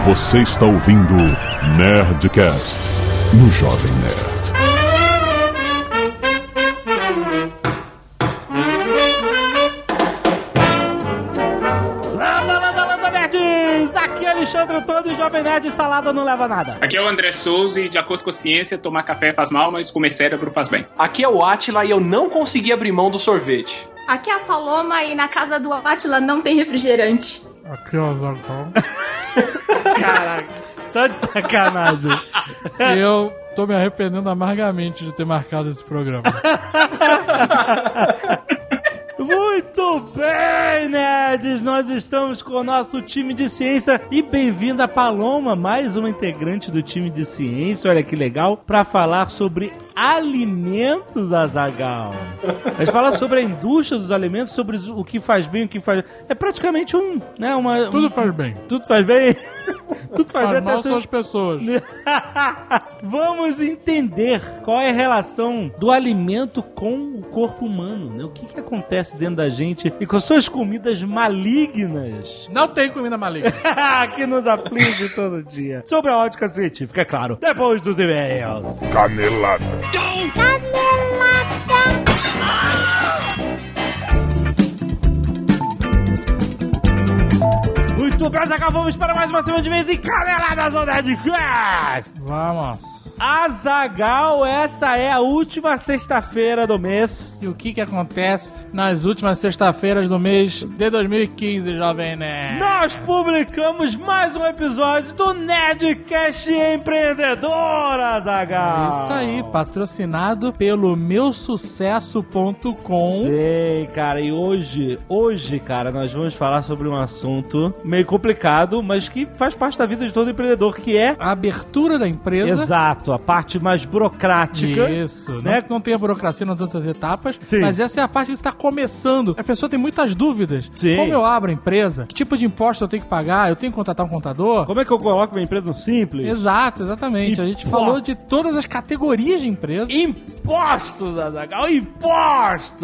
Você está ouvindo Nerdcast no Jovem Nerd. Landa, nerds! Aqui é Alexandre Todo e Jovem Nerd, salada não leva nada. Aqui é o André Souza e, de acordo com a ciência, tomar café faz mal, mas comer cérebro faz bem. Aqui é o Átila e eu não consegui abrir mão do sorvete. Aqui é a Paloma e na casa do Átila não tem refrigerante. Aqui é o Azaghal. Caraca, só de sacanagem. Eu tô me arrependendo amargamente de ter marcado esse programa. Muito bem, nerds! Nós estamos com o nosso time de ciência e bem-vinda a Paloma, mais uma integrante do time de ciência, olha que legal, para falar sobre alimentos, Azaghal. A gente fala sobre a indústria dos alimentos, sobre o que faz bem, o que faz... É praticamente Tudo faz bem. Tudo faz bem? Tudo faz bem. Mal são as pessoas. Vamos entender qual é a relação do alimento com o corpo humano, né? O que acontece dentro da gente e com suas comidas malignas. Não tem comida maligna. Que nos aflige todo dia. Sobre a ótica científica, é claro. Depois dos e-mails. Canelada. Muito bem, Azaghal, vamos para mais uma semana de mês em Caneladas on Nerdcast. Vamos. Azaghal, essa é a última sexta-feira do mês. E o que acontece nas últimas sexta-feiras do mês de 2015, Jovem Nerd? Nós publicamos mais um episódio do Nerdcast Empreendedor, Azaghal. Isso aí, patrocinado pelo meusucesso.com. Sei, cara, e hoje, cara, nós vamos falar sobre um assunto meio complicado, mas que faz parte da vida de todo empreendedor, que é a abertura da empresa. Exato, a parte mais burocrática. Isso, né? Não tem a burocracia nas outras etapas. Sim. Mas essa é a parte que está começando. A pessoa tem muitas dúvidas. Sim. Como eu abro a empresa? Que tipo de imposto eu tenho que pagar? Eu tenho que contratar um contador? Como é que eu coloco minha empresa no Simples? Exato, exatamente. A gente falou de todas as categorias de empresa. Impostos, Azaghal, impostos!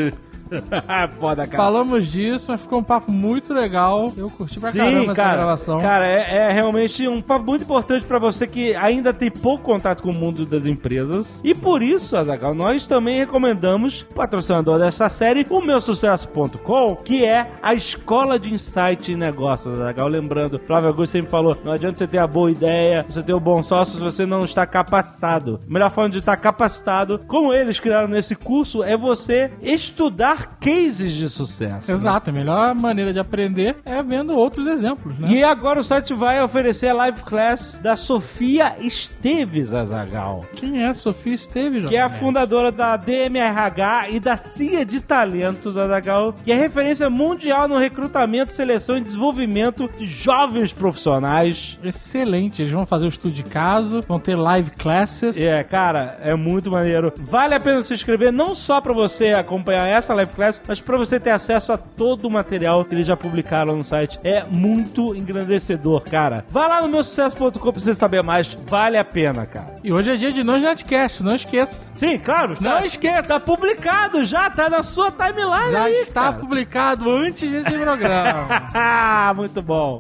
Foda, cara. Falamos disso, mas ficou um papo muito legal. Eu curti pra caramba essa gravação. Cara, é realmente um papo muito importante pra você que ainda tem pouco contato com o mundo das empresas. E por isso, Azaghal, nós também recomendamos, patrocinador dessa série, o meusucesso.com, que é a escola de insight em negócios, Azaghal. Lembrando, Flávio Augusto sempre falou, não adianta você ter a boa ideia, você ter o bom sócio se você não está capacitado. A melhor forma de estar capacitado, como eles criaram nesse curso, é você estudar cases de sucesso. Exato, né? A melhor maneira de aprender é vendo outros exemplos, né? E agora o site vai oferecer a live class da Sofia Esteves, Azaghal. Quem é a Sofia Esteves? Que é a fundadora da DMRH e da CIA de Talentos, Azaghal, que é referência mundial no recrutamento, seleção e desenvolvimento de jovens profissionais. Excelente, eles vão fazer o estudo de caso, vão ter live classes. Cara, é muito maneiro. Vale a pena se inscrever, não só pra você acompanhar essa live class, mas pra você ter acesso a todo o material que eles já publicaram no site. É muito engrandecedor, cara. Vai lá no meusucesso.com pra você saber mais. Vale a pena, cara. E hoje é dia de Nerdcast, não esqueça. Sim, claro. Não esqueça. Tá publicado já, tá na sua timeline já aí, está cara. Publicado antes desse programa. Muito bom.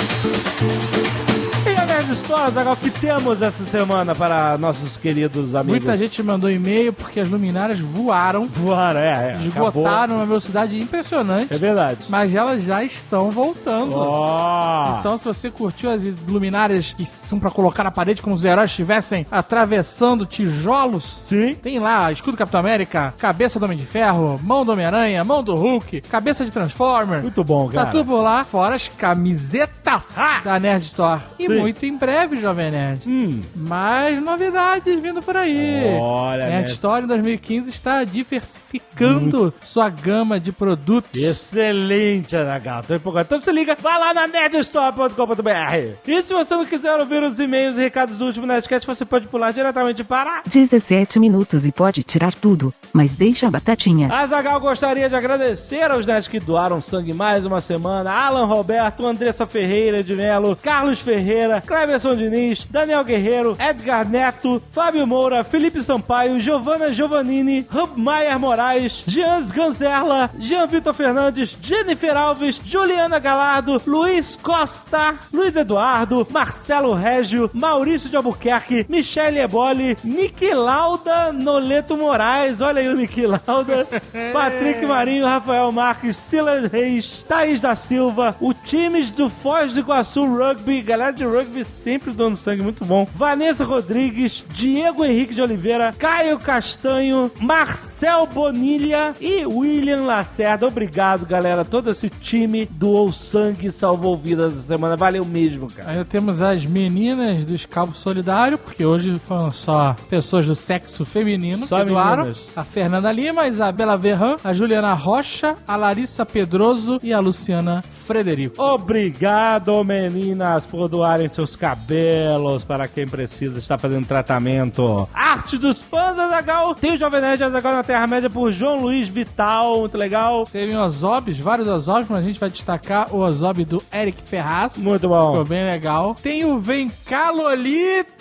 E a Nerd Store, Azaghal, que temos essa semana para nossos queridos amigos? Muita gente mandou e-mail porque as luminárias voaram. Esgotaram uma velocidade impressionante. É verdade. Mas elas já estão voltando. Então, se você curtiu as luminárias que são pra colocar na parede como os heróis estivessem atravessando tijolos, sim, tem lá escudo Capitão América, cabeça do Homem de Ferro, mão do Homem-Aranha, mão do Hulk, cabeça de Transformer. Muito bom, cara. Tá tudo por lá, fora as camisetas da Nerd Store. E muito em breve, Jovem Nerd. Mais novidades vindo por aí. Olha, Nerd Store em 2015 está diversificando sua gama de produtos. Excelente, Azaghal. Tô empolgado. Então se liga, vai lá na nerdstore.com.br. E se você não quiser ouvir os e-mails e recados do último Nerdcast, você pode pular diretamente para 17 minutos e pode tirar tudo, mas deixa a batatinha. Azaghal gostaria de agradecer aos nerds que doaram sangue mais uma semana. Alan Roberto, Andressa Ferreira de Melo, Carlos Ferreira, Cleverson Diniz, Daniel Guerreiro, Edgar Neto, Fábio Moura, Felipe Sampaio, Giovanna Giovannini, Rubmaier Moraes, Jean Ganzerla, Jean Vitor Fernandes, Jennifer Alves, Juliana Galardo, Luiz Costa, Luiz Eduardo, Marcelo Régio, Maurício de Albuquerque, Michele Eboli, Niki Lauda, Noleto Moraes, olha aí o Niki Lauda, Patrick Marinho, Rafael Marques, Silas Reis, Thaís da Silva, o times do Foz do Iguaçu Rugby, galera de rugby sempre dando sangue, muito bom, Vanessa Rodrigues, Diego Henrique de Oliveira, Caio Castanho, Marcel Bonilha e William Lacerda. Obrigado, galera, todo esse time doou sangue e salvou vidas essa semana, valeu mesmo, cara. Aí temos as meninas do Escalpo Solidário, porque hoje foram só pessoas do sexo feminino só que doaram. meninas. A Fernanda Lima, a Isabela Verran, a Juliana Rocha, a Larissa Pedroso e a Luciana Frederico. Obrigado, meninas, por doarem seus cabelos para quem precisa estar fazendo tratamento. Arte dos fãs, Azaghal. Tem o Jovem Nerd Azaghal na Terra-média por João Luiz Vital, muito legal. Teve Ozobs, vários Ozobs, mas a gente vai destacar o Ozob do Eric Ferraz. Muito bom. Ficou bem legal. Tem o Vem cá, Lolita!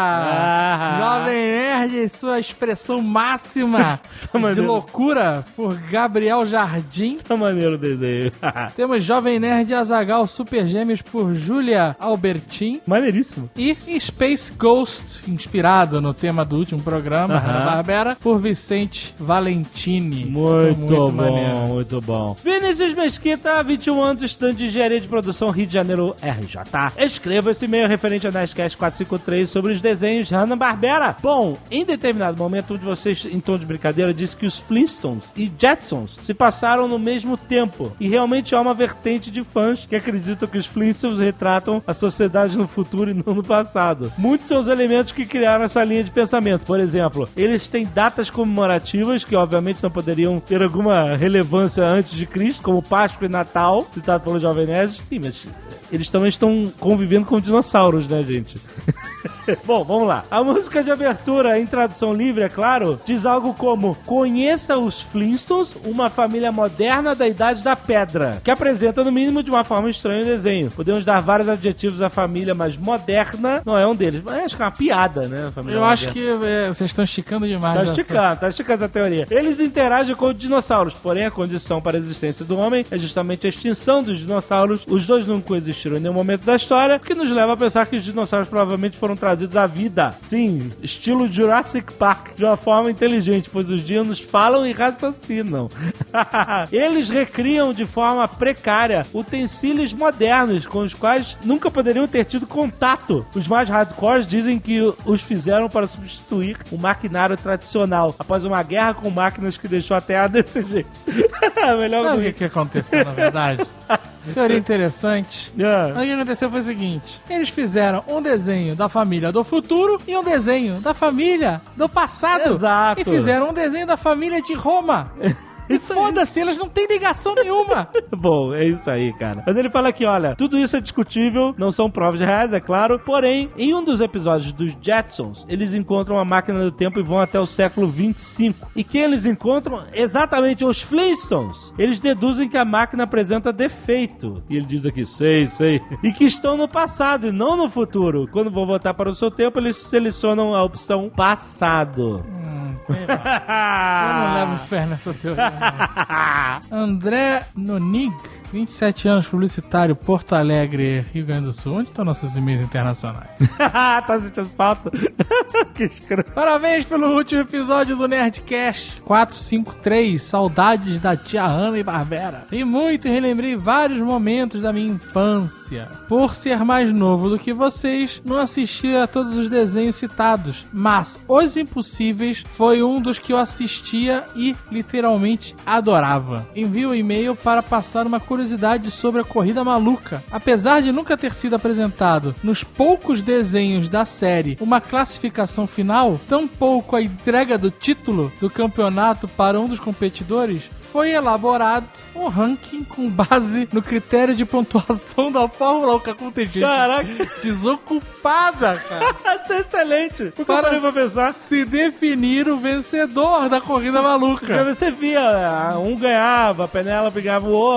Jovem Nerd em sua expressão máxima de loucura por Gabriel Jardim. Tá maneiro o desenho. Temos Jovem Nerd Azaghal Super Gêmeos por Júlia Albertin. Maneiríssimo. E Space Ghost, inspirado no tema do último programa, Hanna-Barbera, por Vicente Valentini. Muito maneiro. bom, muito bom. Vinícius Mesquita, 21 anos, estudante de engenharia de produção, Rio de Janeiro, RJ. Escreva esse e-mail referente ao Nerdcast 453 sobre os desenhos de Hanna-Barbera. Bom, em determinado momento, um de vocês, em tom de brincadeira, disse que os Flintstones e Jetsons se passaram no mesmo tempo. E realmente há uma vertente de fãs que acreditam que os Flintstones retratam a sociedade no futuro e não no passado. Muitos são os elementos que criaram essa linha de pensamento. Por exemplo, eles têm datas comemorativas que obviamente não poderiam ter alguma relevância antes de Cristo, como Páscoa e Natal, citado pelo Jovem Nerd. Sim, mas eles também estão convivendo com dinossauros, né, gente? Bom, vamos lá. A música de abertura, em tradução livre, é claro, diz algo como: conheça os Flintstones, uma família moderna da Idade da Pedra, que apresenta, no mínimo, de uma forma estranha o desenho. Podemos dar vários adjetivos à família, mas moderna não é um deles. Mas acho que é uma piada, né? Eu acho que vocês estão esticando demais. Tá esticando essa teoria. Eles interagem com os dinossauros, porém a condição para a existência do homem é justamente a extinção dos dinossauros. Os dois não coexistiram em nenhum momento da história, o que nos leva a pensar que os dinossauros provavelmente foram trazidos à vida. Sim, estilo Jurassic Park, de uma forma inteligente, pois os dinos falam e raciocinam. Eles recriam de forma precária utensílios modernos com os quais nunca poderiam ter tido contato. Os mais hardcores dizem que os fizeram para substituir o maquinário tradicional, após uma guerra com máquinas que deixou a Terra desse jeito. Melhor Sabe o que aconteceu, na verdade? Teoria interessante. O que aconteceu foi o seguinte: eles fizeram um desenho da família do futuro e um desenho da família do passado. Exato. E fizeram um desenho da família de Roma. E foda-se, elas não têm ligação nenhuma. Bom, é isso aí, cara. Mas ele fala aqui, olha, tudo isso é discutível, não são provas reais, é claro, porém, em um dos episódios dos Jetsons, eles encontram uma máquina do tempo e vão até o século 25. E quem eles encontram? Exatamente os Flintstones. Eles deduzem que a máquina apresenta defeito. E ele diz aqui, sei. E que estão no passado e não no futuro. Quando vão voltar para o seu tempo, eles selecionam a opção passado. Eu não levo fé nessa teoria. André Nonig, 27 anos, publicitário, Porto Alegre, Rio Grande do Sul. Onde estão nossos e-mails internacionais? Tá sentindo falta? Que escroto. Parabéns pelo último episódio do Nerdcast 453, saudades da tia Hanna e Barbera. Ri muito e relembrei vários momentos da minha infância. Por ser mais novo do que vocês, não assisti a todos os desenhos citados, mas Os Impossíveis foi um dos que eu assistia e literalmente adorava. Envio um e-mail para passar uma curiosidade sobre a Corrida Maluca. Apesar de nunca ter sido apresentado nos poucos desenhos da série uma classificação final, tampouco a entrega do título do campeonato para um dos competidores, foi elaborado um ranking com base no critério de pontuação da Fórmula 1. Caraca, desocupada, cara. Tá excelente. Para pensar, se definir o vencedor da Corrida Maluca. Porque você via, um ganhava, a Penélope ganhava o outro.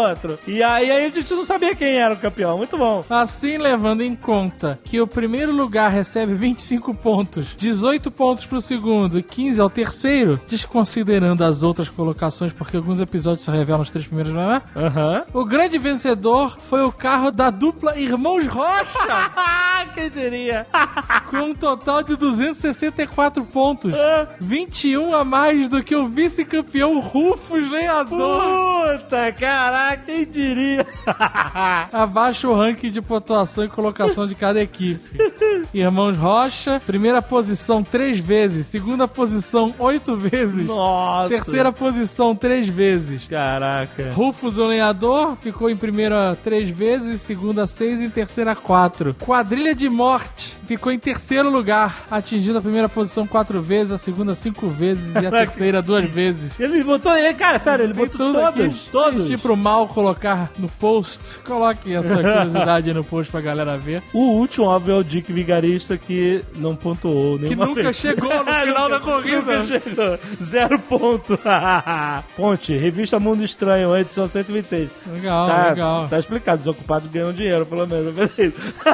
E aí a gente não sabia quem era o campeão. Muito bom. Assim, levando em conta que o primeiro lugar recebe 25 pontos, 18 pontos pro segundo e 15 ao terceiro, desconsiderando as outras colocações, porque alguns episódios só revelam os 3 primeiros, não é? O grande vencedor foi o carro da dupla Irmãos Rocha. Quem diria? Com um total de 264 pontos. 21 a mais do que o vice-campeão Rufus Lenhador. Puta, caraca, quem diria? Abaixo o ranking de pontuação e colocação de cada equipe. Irmãos Rocha, primeira posição 3 vezes, segunda posição 8 vezes. Nossa. Terceira posição 3 vezes. Caraca. Rufus o Lenhador ficou em primeira 3 vezes, segunda 6 e em terceira 4. Quadrilha de Morte ficou em terceiro lugar, atingindo a primeira posição 4 vezes, a segunda 5 vezes e a terceira 2 vezes. Ele botou, cara, sério, ele botou todos. Deixe pro mal colocar no post. Coloque essa curiosidade aí no post pra galera ver. O último, óbvio, é o Dick Vigarista, que não pontuou nenhuma Que nunca vez. chegou no final da corrida. Nunca chegou. 0 ponto. Fonte, Revista Mundo Estranho, edição 126. Legal. Tá explicado, os ocupados ganham dinheiro, pelo menos. Beleza.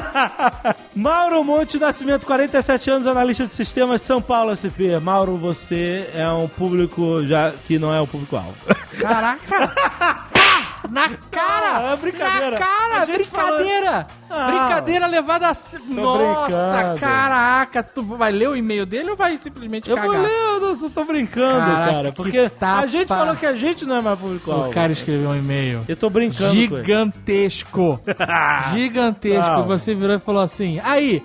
Mauro Monte Nascimento, 47 anos, analista de sistemas, São Paulo SP. Mauro, você é um público já que não é o público-alvo. Caraca! Na cara! É brincadeira. Na cara! A gente Brincadeira! Brincadeira levada a... Nossa, brincando. Caraca! Tu vai ler o e-mail dele ou vai simplesmente cagar? Eu vou ler, eu só tô brincando, Caraca, cara. Porque tapa. a gente falou que a gente não é mais público-alvo. O cara escreveu um e-mail. Eu tô brincando Gigantesco. Gigantesco. Não. Você virou e falou assim, aí...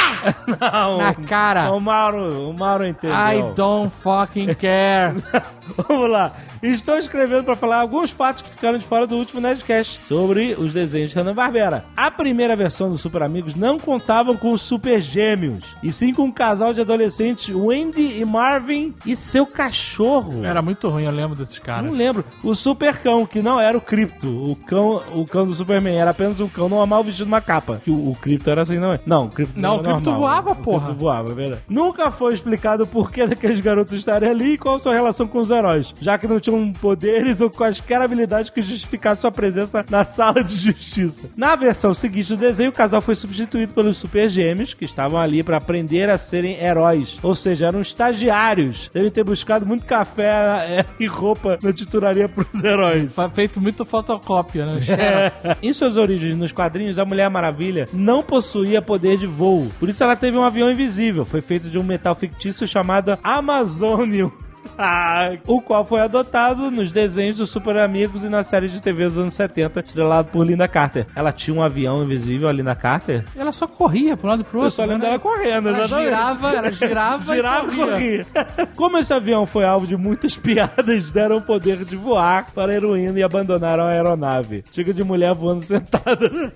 Não, na cara. O Mauro entendeu. I don't fucking care. Vamos lá. Estou escrevendo para falar alguns fatos que ficaram de fora do último Nerdcast sobre os desenhos de Hanna-Barbera. A primeira versão dos Super Amigos não contavam com os Super Gêmeos, e sim com um casal de adolescentes, Wendy e Marvin, e seu cachorro. Era muito ruim, eu lembro desses caras. Não lembro. O Super Cão, que não era o Krypto. O cão do Superman era apenas um cão normal vestido uma capa. Que o Krypto era assim, não é? Não, o Krypto Não, o Krypto voava, porra. O Krypto voava, é verdade. Nunca foi explicado o porquê daqueles garotos estarem ali e qual a sua relação com os heróis, já que não tinham poderes ou quaisquer habilidades que justificassem sua presença na sala de justiça. Na versão seguinte do desenho, o casal foi substituído pelos Super Gêmeos, que estavam ali para aprender a serem heróis. Ou seja, eram estagiários. Devem ter buscado muito café e roupa na titularia pros heróis. Feito muito fotocópia, né? Em suas origens nos quadrinhos, a Mulher Maravilha não possuía poder de voo. Por isso ela teve um avião invisível. Foi feito de um metal fictício chamado Amazonium. O qual foi adotado nos desenhos dos Super Amigos e na série de TV dos anos 70, estrelado por Linda Carter. Ela tinha um avião invisível, a Linda Carter? Ela só corria pro lado e pro outro. Eu só lembro dela correndo, ela exatamente. girava e corria. Como esse avião foi alvo de muitas piadas, deram o poder de voar para a heroína e abandonaram a aeronave. Chega de mulher voando sentada.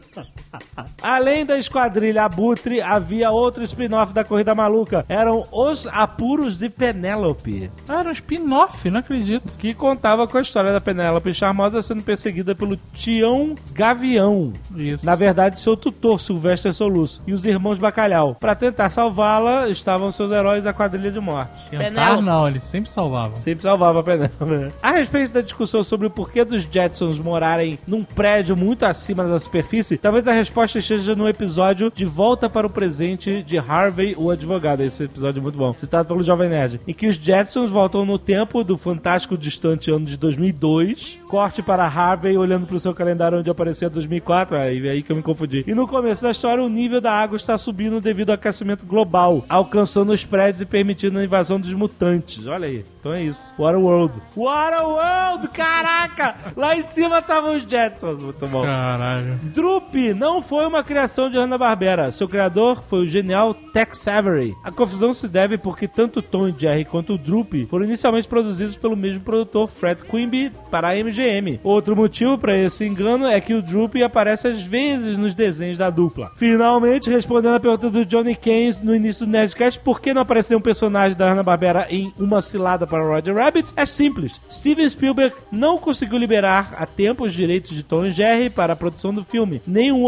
Além da esquadrilha Abutre, havia outro spin-off da Corrida Maluca. Eram Os Apuros de Penélope. Era um spin-off, não acredito. Que contava com a história da Penélope charmosa sendo perseguida pelo Tião Gavião. Isso. Na verdade, seu tutor, Sylvester Soluço, e os irmãos Bacalhau. Para tentar salvá-la, estavam seus heróis da Quadrilha de Morte. Tentar não, eles sempre salvavam. Sempre salvava a Penélope, né? A respeito da discussão sobre o porquê dos Jetsons morarem num prédio muito acima da superfície, talvez a resposta esteja no episódio De Volta para o Presente de Harvey, o Advogado. Esse episódio é muito bom. Citado pelo Jovem Nerd. Em que os Jetsons voltam no tempo do fantástico distante ano de 2002. Corte para Harvey olhando pro seu calendário onde aparecia 2004. Aí que eu me confundi. E no começo da história, o nível da água está subindo devido ao aquecimento global, alcançando os prédios e permitindo a invasão dos mutantes. Olha aí. Então é isso. Waterworld. Waterworld! Caraca! Lá em cima estavam os Jetsons. Muito bom. Caralho. Droopy não foi uma criação de Hanna-Barbera. Seu criador foi o genial Tex Avery. A confusão se deve porque tanto Tom e Jerry quanto o Droopy foram inicialmente produzidos pelo mesmo produtor, Fred Quimby, para a MGM. Outro motivo para esse engano é que o Droopy aparece às vezes nos desenhos da dupla. Finalmente, respondendo a pergunta do Johnny Keynes no início do Nerdcast, por que não aparece nenhum personagem da Hanna-Barbera em Uma Cilada para Roger Rabbit? É simples. Steven Spielberg não conseguiu liberar a tempo os direitos de Tom e Jerry para a produção do filme. Nenhum outro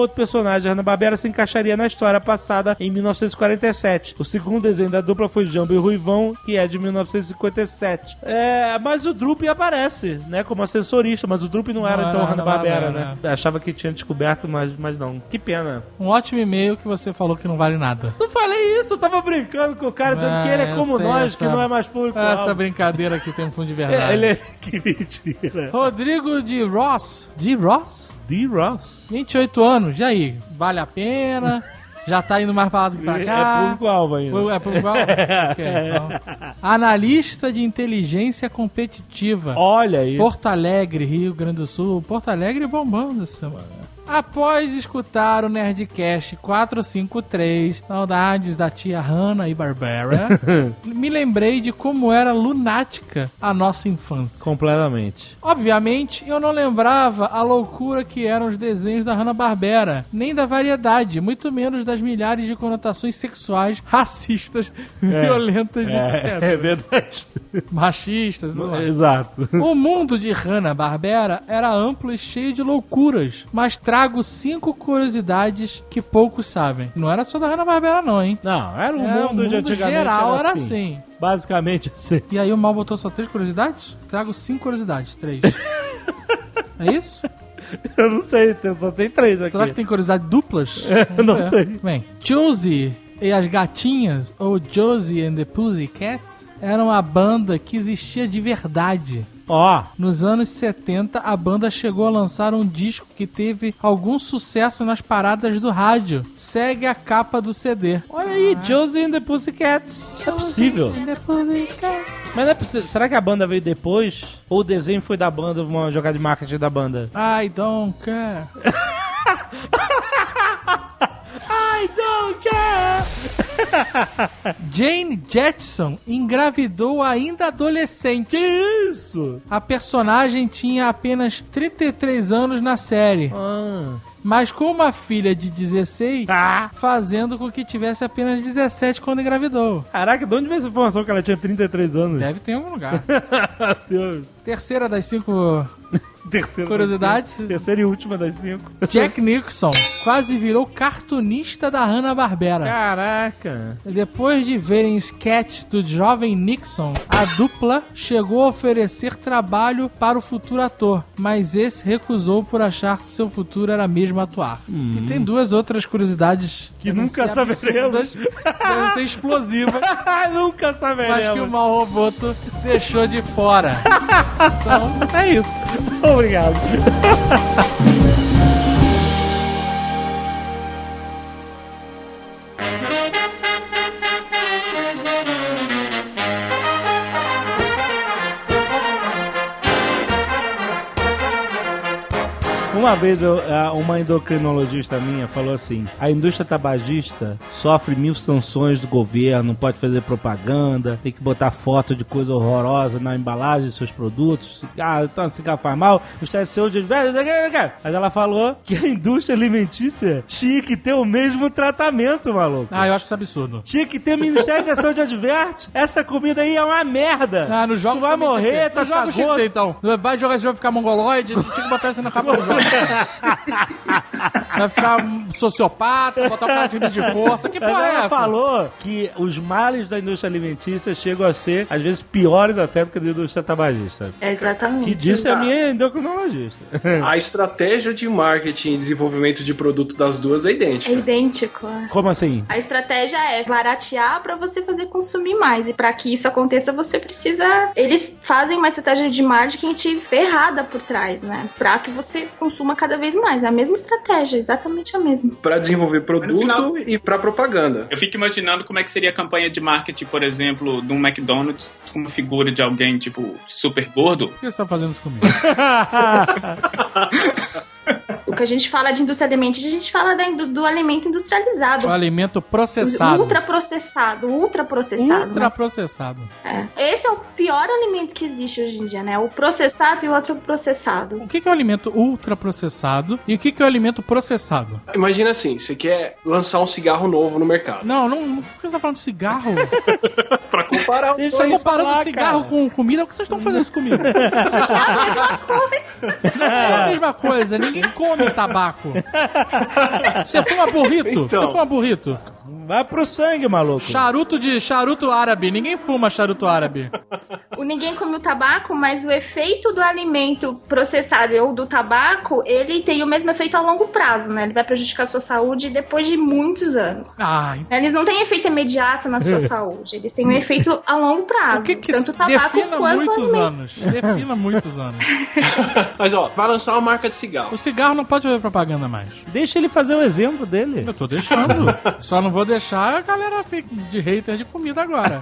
outro personagem da Hanna-Barbera se encaixaria na história passada em 1947. O segundo desenho da dupla foi Jambo e Ruivão, que é de 1957. Mas o Droopy aparece, né, como assessorista, mas o Droopy não era então Hanna-Barbera, né? Achava que tinha descoberto, mas não. Que pena. Um ótimo e-mail que você falou que não vale nada. Não falei isso, eu tava brincando com o cara, dizendo que ele é como nós, que não é mais público. Essa brincadeira aqui tem um fundo de verdade. Ele é... Que mentira. Rodrigo de Ross. De Ross? De Ross. 28 anos. E aí? Vale a pena? Já tá indo mais pra lá do que pra cá? É público-alvo ainda. É público-alvo? Ok, então. Analista de inteligência competitiva. Olha aí. Porto Alegre, Rio Grande do Sul. Porto Alegre bombando essa semana. Após escutar o Nerdcast 453, saudades da tia Hanna e Barbera, me lembrei de como era lunática a nossa infância. Completamente. Obviamente, eu não lembrava a loucura que eram os desenhos da Hanna-Barbera, nem da variedade, muito menos das milhares de conotações sexuais, racistas, violentas, etc. É verdade. Machistas, não é? Exato. O mundo de Hanna-Barbera era amplo e cheio de loucuras, mas trago 5 curiosidades que poucos sabem. Não era só da Hanna-Barbera não, hein? Não, era o mundo de antigamente. Geral era assim. Basicamente assim. E aí o Mal botou só 3 curiosidades? Trago 5 curiosidades, 3. É isso? Eu não sei, só tem 3 aqui. Será que tem curiosidades duplas? Eu não sei. Bem, Josie e as Gatinhas, ou Josie and the Pussycats, era uma banda que existia de verdade. Nos anos 70, a banda chegou a lançar um disco que teve algum sucesso nas paradas do rádio. Segue a capa do CD. Olha aí, Josie and the Pussycats. É possível. Mas não é possível. Será que a banda veio depois? Ou o desenho foi da banda, uma jogada de marketing da banda? I don't care. I don't care. Jane Jetson engravidou ainda adolescente. Que isso? A personagem tinha apenas 33 anos na série. Mas com uma filha de 16, fazendo com que tivesse apenas 17 quando engravidou. Caraca, de onde veio essa informação que ela tinha 33 anos? Deve ter em algum lugar. Deus. Terceira das 5 curiosidades. Terceira e última das 5. Jack Nicholson quase virou cartunista da Hanna-Barbera. Caraca. Depois de verem sketches do jovem Nixon, a dupla chegou a oferecer trabalho para o futuro ator, mas esse recusou por achar que seu futuro era mesmo atuar. E tem 2 outras curiosidades que nunca saberemos. Devem ser explosivas. Nunca saberemos. Mas que o Mal Roboto deixou de fora. Então, é isso. Obrigado. Uma vez uma endocrinologista minha falou assim: a indústria tabagista sofre 1000 sanções do governo, não pode fazer propaganda, tem que botar foto de coisa horrorosa na embalagem dos seus produtos. Então cigarro faz mal, os testes de saúde. Mas ela falou que a indústria alimentícia tinha que ter o mesmo tratamento, maluco. Eu acho isso absurdo. Tinha que ter o Ministério da Saúde adverte. Essa comida aí é uma merda. Nos jogos tu vai morrer, tá jogos tinha que ter, então. Vai jogar esse jogo ficar mongoloide, tinha que botar isso na capa do jogo. Vai ficar sociopata, botar um cara de força. Que porra é essa? Ela falou que os males da indústria alimentícia chegam a ser, às vezes, piores até do que a da indústria tabagista. Exatamente. Que disse a minha endocrinologista. A estratégia de marketing e desenvolvimento de produto das duas é idêntica. É idêntico. Como assim? A estratégia é baratear pra você fazer consumir mais. E pra que isso aconteça, você precisa... Eles fazem uma estratégia de marketing ferrada por trás, né? Pra que você consuma cada vez mais. É a mesma estratégia, exatamente a mesma. Pra desenvolver produto final, e pra propaganda. Eu fico imaginando como é que seria a campanha de marketing, por exemplo, de um McDonald's com uma figura de alguém, tipo, super gordo. Por que você tá fazendo isso comigo? O que a gente fala de indústria alimentícia, a gente fala do alimento industrializado. O alimento processado. Ultraprocessado. Ultraprocessado. Né? Esse é o pior alimento que existe hoje em dia, né? O processado e o ultraprocessado. O que é o alimento ultraprocessado e o que é o alimento processado? Imagina assim, você quer lançar um cigarro novo no mercado. Não, por que você tá falando de cigarro? Pra comparar. Vocês estão comparando cigarro com comida? Por que vocês estão fazendo isso comigo? É a mesma coisa. Não é a mesma coisa, ninguém come tabaco? Você fuma burrito? Então. Você fuma burrito? Vai pro sangue, maluco. Charuto árabe. Ninguém fuma charuto árabe. O ninguém come o tabaco, mas o efeito do alimento processado ou do tabaco, ele tem o mesmo efeito a longo prazo, né? Ele vai prejudicar a sua saúde depois de muitos anos. Eles não têm efeito imediato na sua saúde, eles têm um efeito a longo prazo. O que tanto o tabaco defina quanto muitos o alimento. anos. Defina muitos anos. Mas ó, vai lançar uma marca de cigarro. O cigarro não pode fazer propaganda mais. Deixa ele fazer o exemplo dele. Eu tô deixando. Só não vou deixar a galera de hater de comida agora.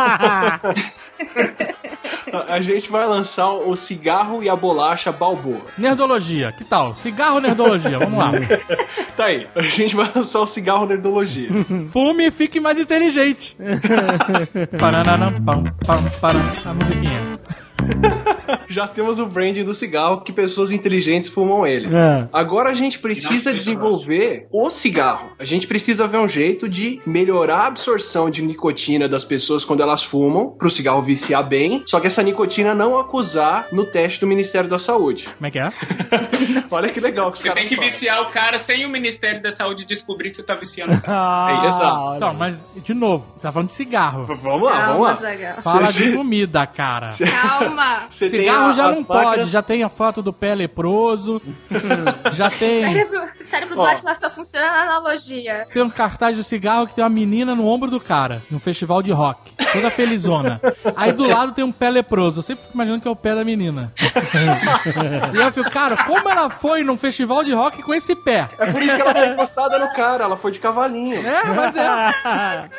A gente vai lançar o cigarro e a bolacha Balboa. Nerdologia, que tal? Cigarro nerdologia, vamos lá. Tá aí, a gente vai lançar o cigarro Nerdologia. Fume e fique mais inteligente. Parananam, pam, pam, param. A musiquinha. Já temos o branding do cigarro, que pessoas inteligentes fumam ele. Agora a gente precisa desenvolver o cigarro. A gente precisa ver um jeito de melhorar a absorção de nicotina das pessoas quando elas fumam, pro cigarro viciar bem, só que essa nicotina não acusar no teste do Ministério da Saúde. Como é que é? Olha que legal que os Você caras tem que falam. viciar o cara sem o Ministério da Saúde descobrir que você tá viciando o cara. Ah, Exato. Então, mas, de novo, você tá falando de cigarro. Vamos lá, vamos lá. Zagal. Fala Cê- de comida, cara. Calma. Você tem Cigarro já as não máquinas- pode, já tem a foto do pé leproso, já tem Cérebro do Atlas só funciona na analogia. um cartaz de cigarro que tem uma menina no ombro do cara, num festival de rock, toda felizona. Aí do lado tem um pé leproso, eu sempre fico imaginando que é o pé da menina. E aí eu fico, cara, como ela foi num festival de rock com esse pé? É por isso que ela foi encostada no cara, ela foi de cavalinho. É, mas é.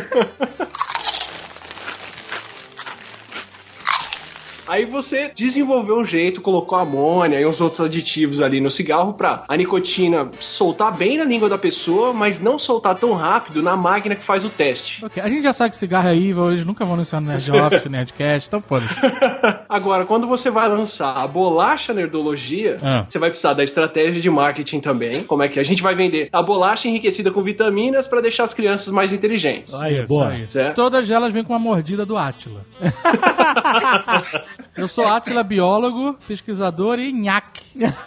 Aí você desenvolveu um jeito, colocou amônia e uns outros aditivos ali no cigarro pra a nicotina soltar bem na língua da pessoa, mas não soltar tão rápido na máquina que faz o teste. Ok, a gente já sabe que cigarro é evil, eles nunca vão anunciar no Nerd Office, Nerdcast, então foda-se. Agora, quando você vai lançar a bolacha Nerdologia, você vai precisar da estratégia de marketing também. Como é que a gente vai vender a bolacha enriquecida com vitaminas pra deixar as crianças mais inteligentes. Aí, Isso, boa. aí. Certo? Todas elas vêm com uma mordida do Átila. Eu sou Átila, biólogo, pesquisador e nhaque.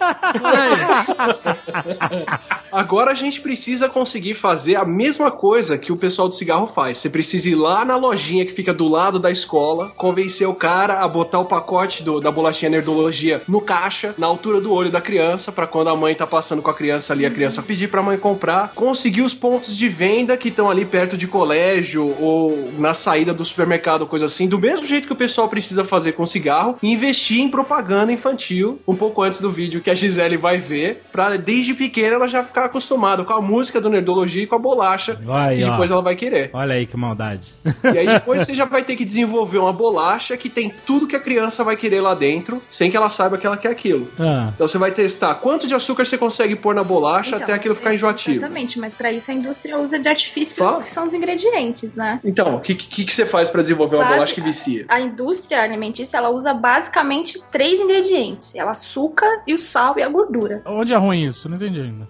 Agora a gente precisa conseguir fazer a mesma coisa que o pessoal do cigarro faz. Você precisa ir lá na lojinha que fica do lado da escola, convencer o cara a botar o pacote da bolachinha Nerdologia no caixa, na altura do olho da criança, pra quando a mãe tá passando com a criança ali, a criança pedir pra mãe comprar, conseguir os pontos de venda que estão ali perto de colégio ou na saída do supermercado, coisa assim, do mesmo jeito que o pessoal precisa fazer com cigarro, e investir em propaganda infantil, um pouco antes do vídeo que a Gisele vai ver, pra desde pequena ela já ficar acostumada com a música do Nerdologia e com a bolacha, Vai, e ó. depois ela vai querer. Olha aí que maldade. E aí depois você já vai ter que desenvolver uma bolacha que tem tudo que a criança vai querer lá dentro, sem que ela saiba que ela quer aquilo. Então você vai testar quanto de açúcar você consegue pôr na bolacha Então, até aquilo ficar enjoativo. Exatamente, mas pra isso a indústria usa de artifícios Fala. que são os ingredientes, né? Então, o que você faz pra desenvolver uma bolacha que vicia? A indústria alimentícia, ela usa basicamente 3 ingredientes. É o açúcar, e o sal e a gordura. Onde é ruim isso? Não entendi ainda.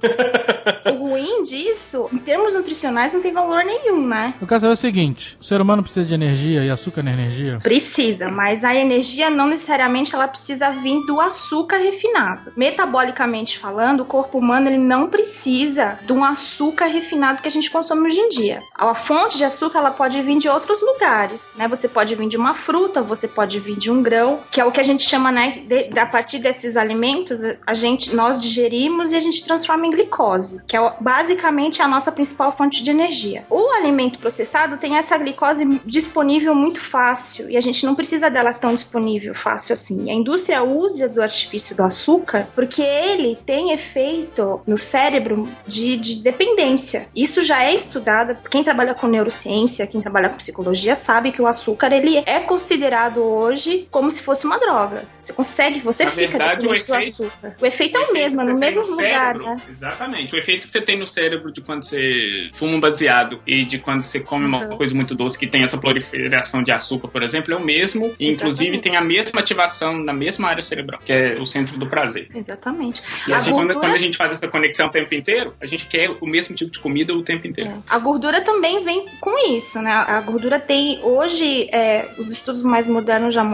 O ruim disso, em termos nutricionais, não tem valor nenhum, né? Eu quero saber o seguinte, o ser humano precisa de energia e açúcar não é energia? Precisa, mas a energia não necessariamente ela precisa vir do açúcar refinado. Metabolicamente falando, o corpo humano ele não precisa de um açúcar refinado que a gente consome hoje em dia. A fonte de açúcar ela pode vir de outros lugares, né? Você pode vir de uma fruta, você pode vir de um grão, que é o que a gente chama, né? A partir desses alimentos, nós digerimos e a gente transforma em glicose, que é basicamente a nossa principal fonte de energia. O alimento processado tem essa glicose disponível muito fácil e a gente não precisa dela tão disponível fácil assim. A indústria usa do artifício do açúcar porque ele tem efeito no cérebro de dependência. Isso já é estudado. Quem trabalha com neurociência, quem trabalha com psicologia sabe que o açúcar ele é considerado hoje como se fosse uma droga. Você fica dependente do açúcar. O efeito é o mesmo, é no mesmo lugar, né? Exatamente. O efeito que você tem no cérebro de quando você fuma um baseado e de quando você come uma coisa muito doce que tem essa proliferação de açúcar, por exemplo, é o mesmo. E, inclusive, tem a mesma ativação na mesma área cerebral, que é o centro do prazer. Exatamente. E quando a gente faz essa conexão o tempo inteiro, a gente quer o mesmo tipo de comida o tempo inteiro. A gordura também vem com isso, né? A gordura tem... Hoje, os estudos mais modernos já mostram que a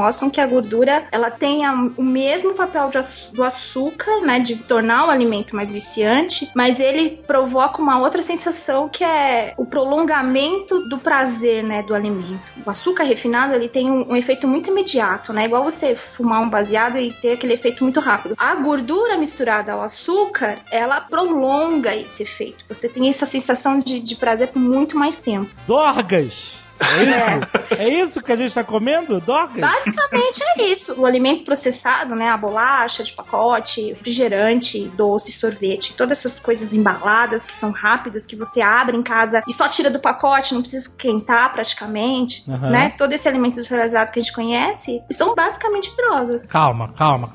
gordura, ela tem o mesmo papel do açúcar, né, de tornar o alimento mais viciante, mas ele provoca uma outra sensação que é o prolongamento do prazer, né, do alimento. O açúcar refinado, ele tem um efeito muito imediato, né, igual você fumar um baseado e ter aquele efeito muito rápido. A gordura misturada ao açúcar, ela prolonga esse efeito. Você tem essa sensação de prazer por muito mais tempo. Dorgas! É isso? É isso que a gente tá comendo? Dorgas? Basicamente é isso. O alimento processado, né? A bolacha de pacote, refrigerante, doce, sorvete, todas essas coisas embaladas que são rápidas, que você abre em casa e só tira do pacote, não precisa esquentar praticamente, né? Todo esse alimento industrializado que a gente conhece são basicamente drogas. Calma.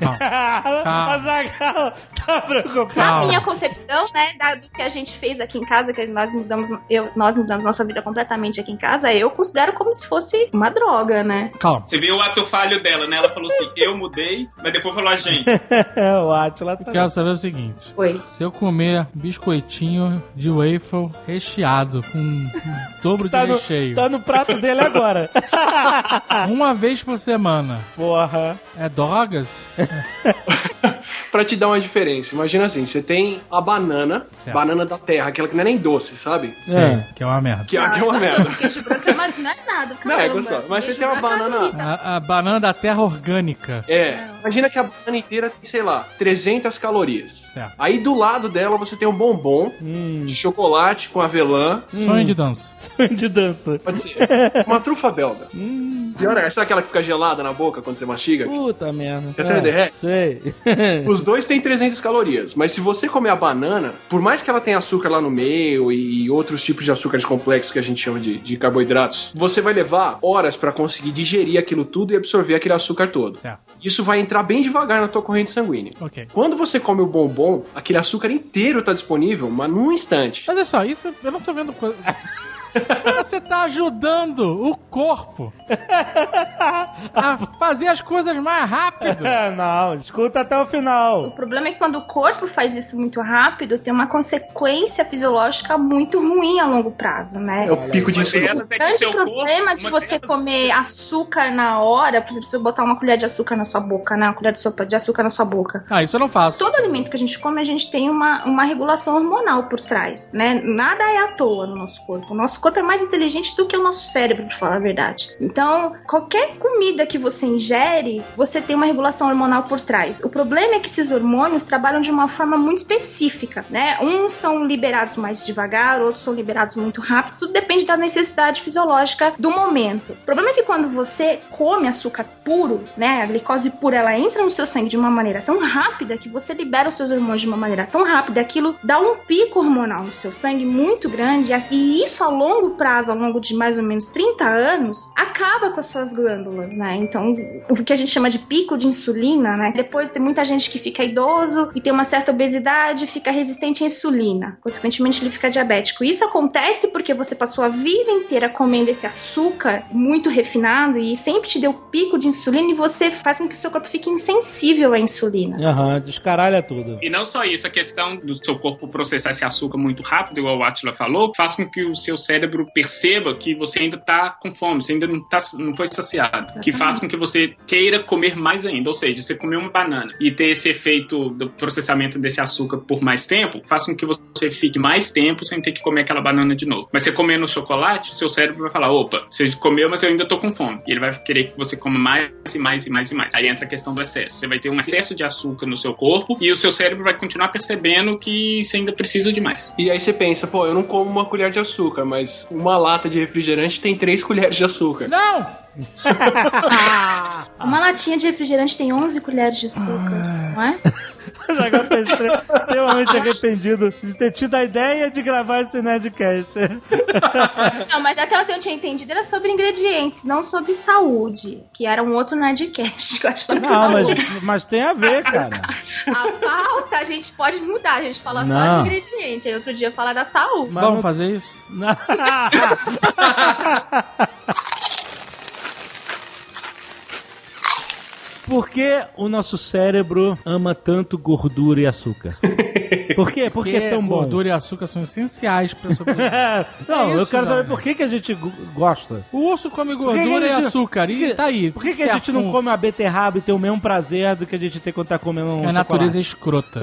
Azaghal tá preocupado. Na minha concepção, né, do que a gente fez aqui em casa, que nós mudamos nossa vida completamente aqui em casa, eu considero como se fosse uma droga, né? Calma. Você viu o ato falho dela, né? Ela falou assim, eu mudei, mas depois falou a gente. O Átila tá... Quero saber o seguinte. Oi. Se eu comer biscoitinho de waffle recheado com dobro de recheio... Tá no prato dele agora. Uma vez por semana. Porra. É drogas? Pra te dar uma diferença, imagina assim, você tem a banana, Certo. banana da terra, aquela que não é nem doce, sabe? Sim, que é uma merda. Que é uma merda. Queijo branco não é nada, Não, é caramba. gostoso. Mas você Queijo tem uma branco é banana... delícia. A banana da terra orgânica. Imagina que a banana inteira tem, sei lá, 300 calorias. Certo. Aí do lado dela você tem um bombom de chocolate com avelã. Sonho de dança. Sonho de dança. Pode ser. Uma trufa belga. E olha, sabe aquela que fica gelada na boca quando você mastiga? Puta merda. Que até derrete? Sei. Os dois têm 300 calorias, mas se você comer a banana, por mais que ela tenha açúcar lá no meio e outros tipos de açúcares complexos que a gente chama de carboidratos, você vai levar horas pra conseguir digerir aquilo tudo e absorver aquele açúcar todo. Certo. Isso vai entrar bem devagar na tua corrente sanguínea. Ok. Quando você come o bombom, aquele açúcar inteiro tá disponível, mas num instante. Mas é só, isso eu não tô vendo coisa... Você tá ajudando o corpo a fazer as coisas mais rápido. Não, escuta até o final. O problema é que quando o corpo faz isso muito rápido, tem uma consequência fisiológica muito ruim a longo prazo, né? É o pico de insulina. O grande problema de você comer açúcar na hora, por exemplo, você botar uma colher de açúcar na sua boca, né? Uma colher de sopa de açúcar na sua boca. Ah, isso eu não faço. Todo alimento que a gente come, a gente tem uma regulação hormonal por trás, né? Nada é à toa no nosso corpo. O nosso corpo é mais inteligente do que o nosso cérebro, pra falar a verdade. Então, qualquer comida que você ingere, você tem uma regulação hormonal por trás. O problema é que esses hormônios trabalham de uma forma muito específica, né? Uns são liberados mais devagar, outros são liberados muito rápido. Tudo depende da necessidade fisiológica do momento. O problema é que quando você come açúcar puro, né? A glicose pura, ela entra no seu sangue de uma maneira tão rápida que você libera os seus hormônios de uma maneira tão rápida, aquilo dá um pico hormonal no seu sangue muito grande, e isso a longo prazo, ao longo de mais ou menos 30 anos, acaba com as suas glândulas, né? Então, o que a gente chama de pico de insulina, né? Depois tem muita gente que fica idoso e tem uma certa obesidade, fica resistente à insulina. Consequentemente, ele fica diabético. Isso acontece porque você passou a vida inteira comendo esse açúcar muito refinado e sempre te deu pico de insulina, e você faz com que o seu corpo fique insensível à insulina. Descaralha tudo. E não só isso, a questão do seu corpo processar esse açúcar muito rápido, igual o Átila falou, faz com que o seu cérebro perceba que você ainda tá com fome, você ainda não foi saciado. Que faz com que você queira comer mais ainda. Ou seja, você comer uma banana e ter esse efeito do processamento desse açúcar por mais tempo, faz com que você fique mais tempo sem ter que comer aquela banana de novo. Mas você comendo chocolate, seu cérebro vai falar, opa, você comeu, mas eu ainda tô com fome. E ele vai querer que você coma mais e mais e mais e mais. Aí entra a questão do excesso. Você vai ter um excesso de açúcar no seu corpo e o seu cérebro vai continuar percebendo que você ainda precisa de mais. E aí você pensa, pô, eu não como uma colher de açúcar, mas uma lata de refrigerante tem 3 colheres de açúcar. Não! Uma latinha de refrigerante tem 11 colheres de açúcar, não é? Mas agora tô extremamente arrependido de ter tido a ideia de gravar esse Nerdcast. Não, mas aquela que eu tinha entendido era sobre ingredientes, não sobre saúde, que era um outro Nerdcast que eu acho que Não, mas tem a ver, cara. A pauta a gente pode mudar, a gente fala só Não. de ingrediente, aí outro dia falar da saúde. Mas Vamos não- fazer isso? Não. Por que o nosso cérebro ama tanto gordura e açúcar? Por quê? Por que é tão bom? Gordura e açúcar são essenciais pra sobrevivência. Não, eu quero saber velho. por que a gente gosta. O urso come gordura e açúcar e tá aí. Por que a gente não come uma beterraba e tem o mesmo prazer do que a gente tem quando tá comendo um A natureza é escrota.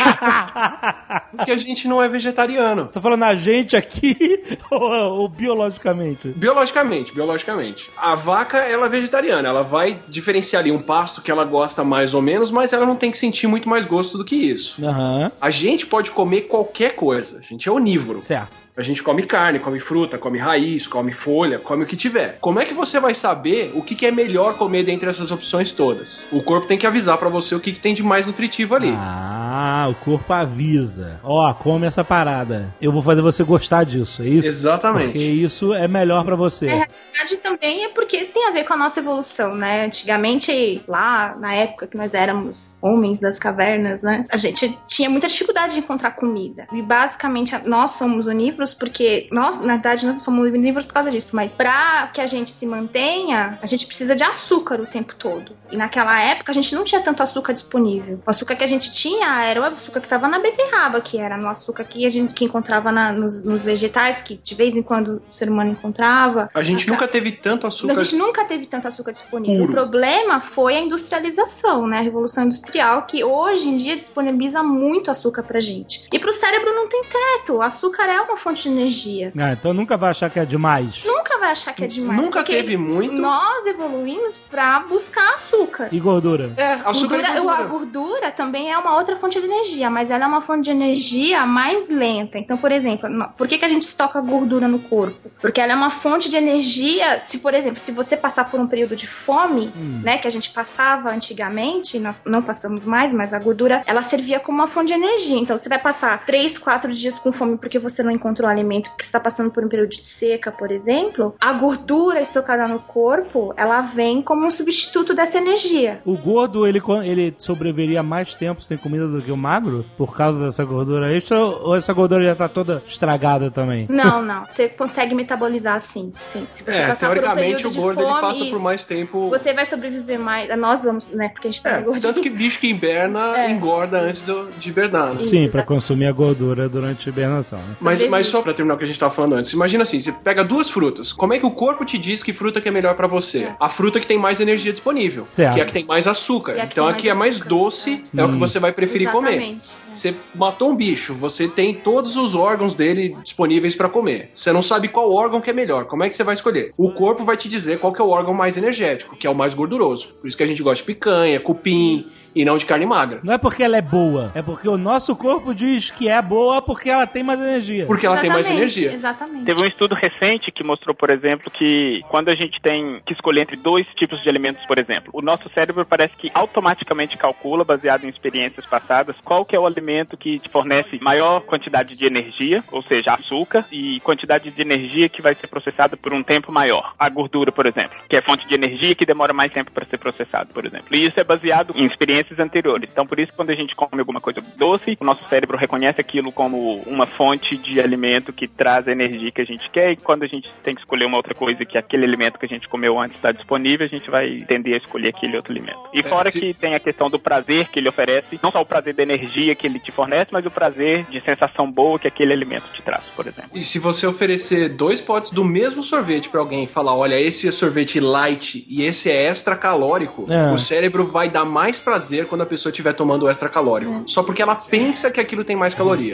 Porque a gente não é vegetariano. Tá falando a gente aqui ou biologicamente? Biologicamente. A vaca, ela é vegetariana. Ela vai diferenciar ali um pasto que ela gosta mais ou menos, mas ela não tem que sentir muito mais gosto do que isso. Aham. A gente pode comer qualquer coisa. A gente é onívoro. Certo. A gente come carne, come fruta, come raiz, come folha, come o que tiver. Como é que você vai saber o que é melhor comer dentre essas opções todas? O corpo tem que avisar pra você o que tem de mais nutritivo ali. Ah, o corpo avisa. Ó, come essa parada. Eu vou fazer você gostar disso, é isso? Exatamente. Porque isso é melhor pra você. Na realidade também é porque tem a ver com a nossa evolução, né? Antigamente, lá na época que nós éramos homens das cavernas, né? A gente tinha muita dificuldade de encontrar comida. E basicamente nós somos onívoros porque nós, na verdade, nós não somos onívoros por causa disso, mas pra que a gente se mantenha, a gente precisa de açúcar o tempo todo. E naquela época a gente não tinha tanto açúcar disponível. O açúcar que a gente tinha era o açúcar que estava na beterraba, que era no açúcar que a gente encontrava nos vegetais, que de vez em quando o ser humano encontrava. A gente nunca teve tanto açúcar. A gente nunca teve tanto açúcar disponível. Puro. O problema foi a industrialização, né? A Revolução Industrial, que hoje em dia disponibiliza muito açúcar pra gente. E pro cérebro não tem teto. O açúcar é uma fonte de energia. Ah, então nunca vai achar que é demais. Nunca vai achar que é demais. Nunca porque teve muito. Nós evoluímos pra buscar açúcar. E gordura? Açúcar e gordura. A gordura também é uma outra fonte de energia, mas ela é uma fonte de energia mais lenta. Então, por exemplo, por que a gente estoca gordura no corpo? Porque ela é uma fonte de energia. Se, por exemplo, se você passar por um período de fome, né, que a gente passava antigamente, nós não passamos mais, mas a gordura, ela servia como uma fonte de energia. Então, você vai passar 3, 4 dias com fome porque você não encontrou alimento, porque você está passando por um período de seca, por exemplo, a gordura estocada no corpo, ela vem como um substituto dessa energia. O gordo, ele sobreviveria mais tempo sem comida do que o magro? Por causa dessa gordura extra? Ou essa gordura já tá toda estragada também? Não. Você consegue metabolizar assim. Sim. Se você passar por um teoricamente período o gordo de fome, ele passa por mais tempo. Você vai sobreviver mais. Nós vamos, né? Porque a gente tá gordinho. Tanto que bicho que hiberna engorda antes de hibernar. Né? Isso, Sim, pra consumir a gordura durante a hibernação. Né? Mas só pra terminar o que a gente tava falando antes, imagina assim, você pega 2 frutas, como é que o corpo te diz que fruta que é melhor pra você? A fruta que tem mais energia disponível, certo. que é a que tem mais açúcar. Então a que é mais doce é o que você vai preferir comer. Você matou um bicho, você tem todos os órgãos dele disponíveis pra comer. Você não sabe qual órgão que é melhor, como é que você vai escolher? O corpo vai te dizer qual que é o órgão mais energético, que é o mais gorduroso. Por isso que a gente gosta de picanha, cupim e não de carne magra. Não é porque ela é boa, é porque o nosso corpo diz que é boa porque ela tem mais energia. Porque ela tem mais energia. Exatamente. Teve um estudo recente que mostrou, por exemplo, que quando a gente tem que escolher entre 2 tipos de alimentos, por exemplo, o nosso cérebro parece que automaticamente calcula, baseado em experiências passadas, qual que é o alimento que te fornece maior quantidade de energia, ou seja, açúcar, e quantidade de energia que vai ser processada por um tempo maior. A gordura, por exemplo, que é fonte de energia que demora mais tempo para ser processado, por exemplo. E isso é baseado em experiências anteriores. Então, por isso, quando a gente come alguma coisa doce, o nosso cérebro reconhece aquilo como uma fonte de alimento que traz a energia que a gente quer, e quando a gente tem que escolher uma outra coisa que aquele alimento que a gente comeu antes está disponível, a gente vai tender a escolher aquele outro alimento. E fora que tem a questão do prazer que ele oferece, não só o prazer da energia que ele te fornece, mas o prazer de sensação boa que aquele alimento te traz, por exemplo. E se você oferecer 2 potes do mesmo sorvete pra alguém e falar, olha, esse é sorvete light e esse é extra calórico, o cérebro vai dar mais prazer quando a pessoa estiver tomando o extra calórico. Só porque ela pensa que aquilo tem mais caloria.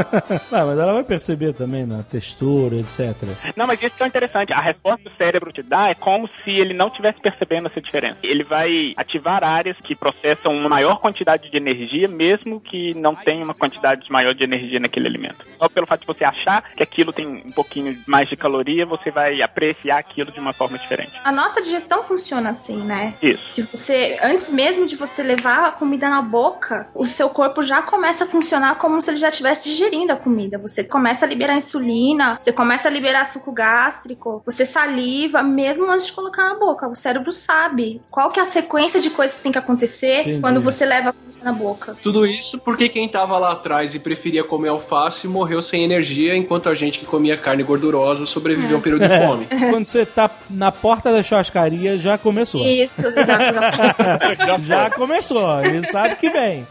Mas ela vai perceber também na textura, etc. Não, mas isso é interessante. A resposta que o cérebro te dá é como se ele não estivesse percebendo essa diferença. Ele vai ativar áreas que processam uma maior quantidade de energia, mesmo que não tenha uma quantidade maior de energia naquele alimento. Só pelo fato de você achar que aquilo tem um pouquinho mais de caloria, você vai apreciar aquilo de uma forma diferente. A nossa digestão funciona assim, né? Isso. Se você, antes mesmo de você levar a comida na boca, o seu corpo já começa a funcionar como se ele já estivesse digerindo a comida. Você começa a liberar insulina, você começa a liberar suco gástrico, básico. Você saliva mesmo antes de colocar na boca. O cérebro sabe qual que é a sequência de coisas que tem que acontecer quando você leva a coisa na boca. Tudo isso porque quem tava lá atrás e preferia comer alface morreu sem energia, enquanto a gente que comia carne gordurosa sobreviveu a um período de fome. Quando você tá na porta da churrascaria, já começou. Isso, exatamente. Já começou, ele sabe que vem.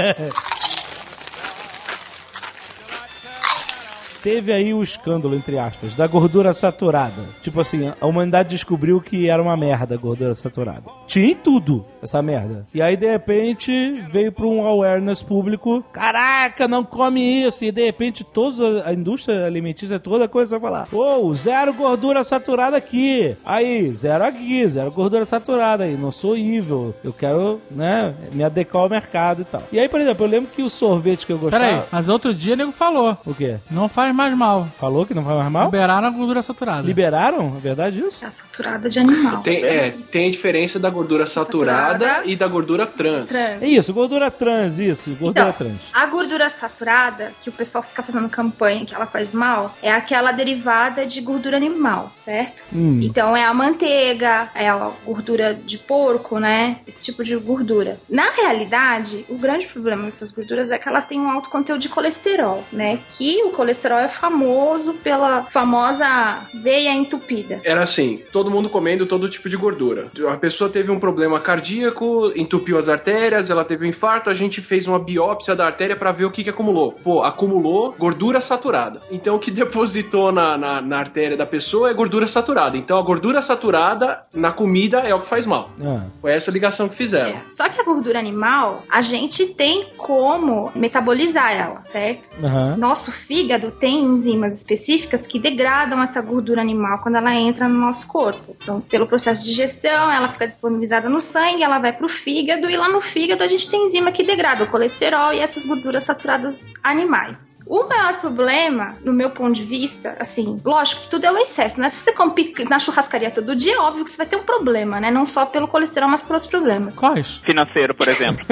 Teve aí o escândalo, entre aspas, da gordura saturada. Tipo assim, a humanidade descobriu que era uma merda a gordura saturada. Tinha em tudo essa merda. E aí, de repente, veio pra um awareness público. Caraca, não come isso. E, de repente, toda a indústria alimentícia toda coisa vai falar. Zero gordura saturada aqui. Aí, zero aqui, zero gordura saturada aí. Não sou evil. Eu quero, né, me adequar ao mercado e tal. E aí, por exemplo, eu lembro que o sorvete que eu gostava... Peraí, mas outro dia o nego falou. O quê? Não faz mais mal. Falou que não faz mais mal? Liberaram a gordura saturada. Liberaram? É verdade isso? É saturada de animal. Tem a diferença da gordura saturada e da gordura trans. É isso, gordura trans, gordura trans. A gordura saturada, que o pessoal fica fazendo campanha que ela faz mal, é aquela derivada de gordura animal, certo? Então é a manteiga, é a gordura de porco, né? Esse tipo de gordura. Na realidade, o grande problema dessas gorduras é que elas têm um alto conteúdo de colesterol, né? Que o colesterol é famoso pela famosa veia entupida. Era assim, todo mundo comendo todo tipo de gordura. A pessoa teve um problema cardíaco, entupiu as artérias, ela teve um infarto, a gente fez uma biópsia da artéria pra ver o que acumulou. Pô, acumulou gordura saturada. Então o que depositou na artéria da pessoa é gordura saturada. Então a gordura saturada na comida é o que faz mal. Foi essa ligação que fizeram. Só que a gordura animal, a gente tem como metabolizar ela, certo? Nosso fígado tem enzimas específicas que degradam essa gordura animal quando ela entra no nosso corpo. Então, pelo processo de digestão, ela fica disponibilizada no sangue, ela vai pro fígado e lá no fígado a gente tem enzima que degrada o colesterol e essas gorduras saturadas animais. O maior problema, no meu ponto de vista, assim, lógico que tudo é um excesso, né? Se você come na churrascaria todo dia, é óbvio que você vai ter um problema, né? Não só pelo colesterol, mas pelos problemas. Quais? Financeiro, por exemplo.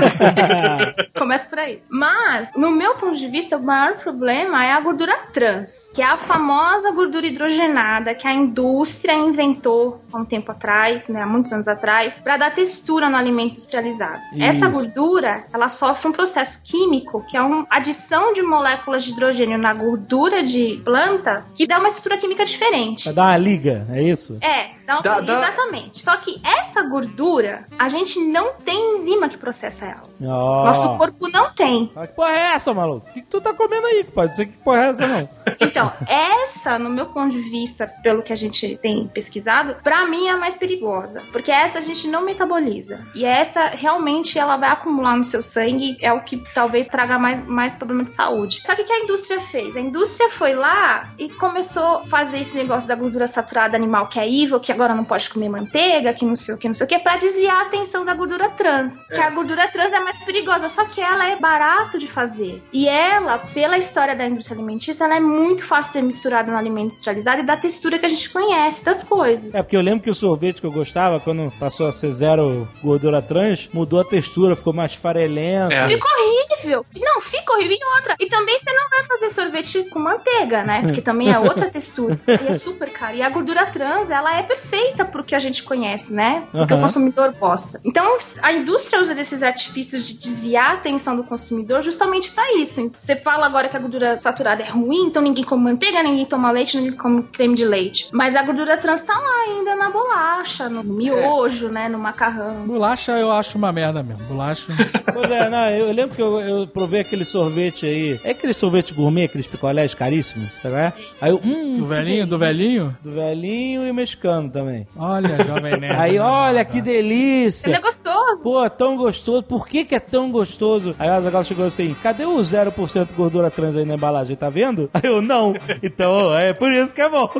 Começa por aí. Mas, no meu ponto de vista, o maior problema é a gordura trans, que é a famosa gordura hidrogenada que a indústria inventou há um tempo atrás, né? Há muitos anos atrás, para dar textura no alimento industrializado. Isso. Essa gordura, ela sofre um processo químico, que é uma adição de moléculas de hidrogênio na gordura de planta que dá uma estrutura química diferente. Pra dar uma liga, é isso? Exatamente. Só que essa gordura, a gente não tem enzima que processa ela. Nosso corpo não tem. Que porra é essa, maluco? O que tu tá comendo aí? Pode ser que porra é essa, não. Então, essa, no meu ponto de vista, pelo que a gente tem pesquisado, pra mim é a mais perigosa. Porque essa a gente não metaboliza. E essa, realmente, ela vai acumular no seu sangue. É o que talvez traga mais problema de saúde. Só que o que a indústria fez? A indústria foi lá e começou a fazer esse negócio da gordura saturada animal, que é evil, que agora não pode comer manteiga, que não sei o que, pra desviar a atenção da gordura trans. Que a gordura trans é mais perigosa, só que ela é barato de fazer. E ela, pela história da indústria alimentícia, ela é muito fácil de ser misturada no alimento industrializado e da textura que a gente conhece das coisas. É, porque eu lembro que o sorvete que eu gostava, quando passou a ser zero gordura trans, mudou a textura, ficou mais farelento. Fica horrível. Não, fica horrível. E outra. E também você não vai fazer sorvete com manteiga, né? Porque também é outra textura. Aí é super caro. E a gordura trans, ela é perfeita pro que a gente conhece, né? Porque o consumidor gosta. Então, a indústria usa desses artifícios de desviar a atenção do consumidor justamente pra isso. Você fala agora que a gordura saturada é ruim, então ninguém come manteiga, ninguém toma leite, ninguém come creme de leite. Mas a gordura trans tá lá ainda na bolacha, no miojo, né? No macarrão. Bolacha eu acho uma merda mesmo. Bolacha... Pois é, não, eu lembro que eu provei aquele sorvete aí. É aquele sorvete gourmet, aqueles picolés caríssimos, sabe? Aí eu, do velhinho? Do velhinho? Do velhinho e o mexicano também. Olha, jovem nerd. Aí, olha que delícia. Ele é gostoso. Pô, tão gostoso. Por que é tão gostoso? Aí o Azaghal chegou assim, cadê o 0% gordura trans aí na embalagem? Tá vendo? Aí eu, não. Então, é por isso que é bom.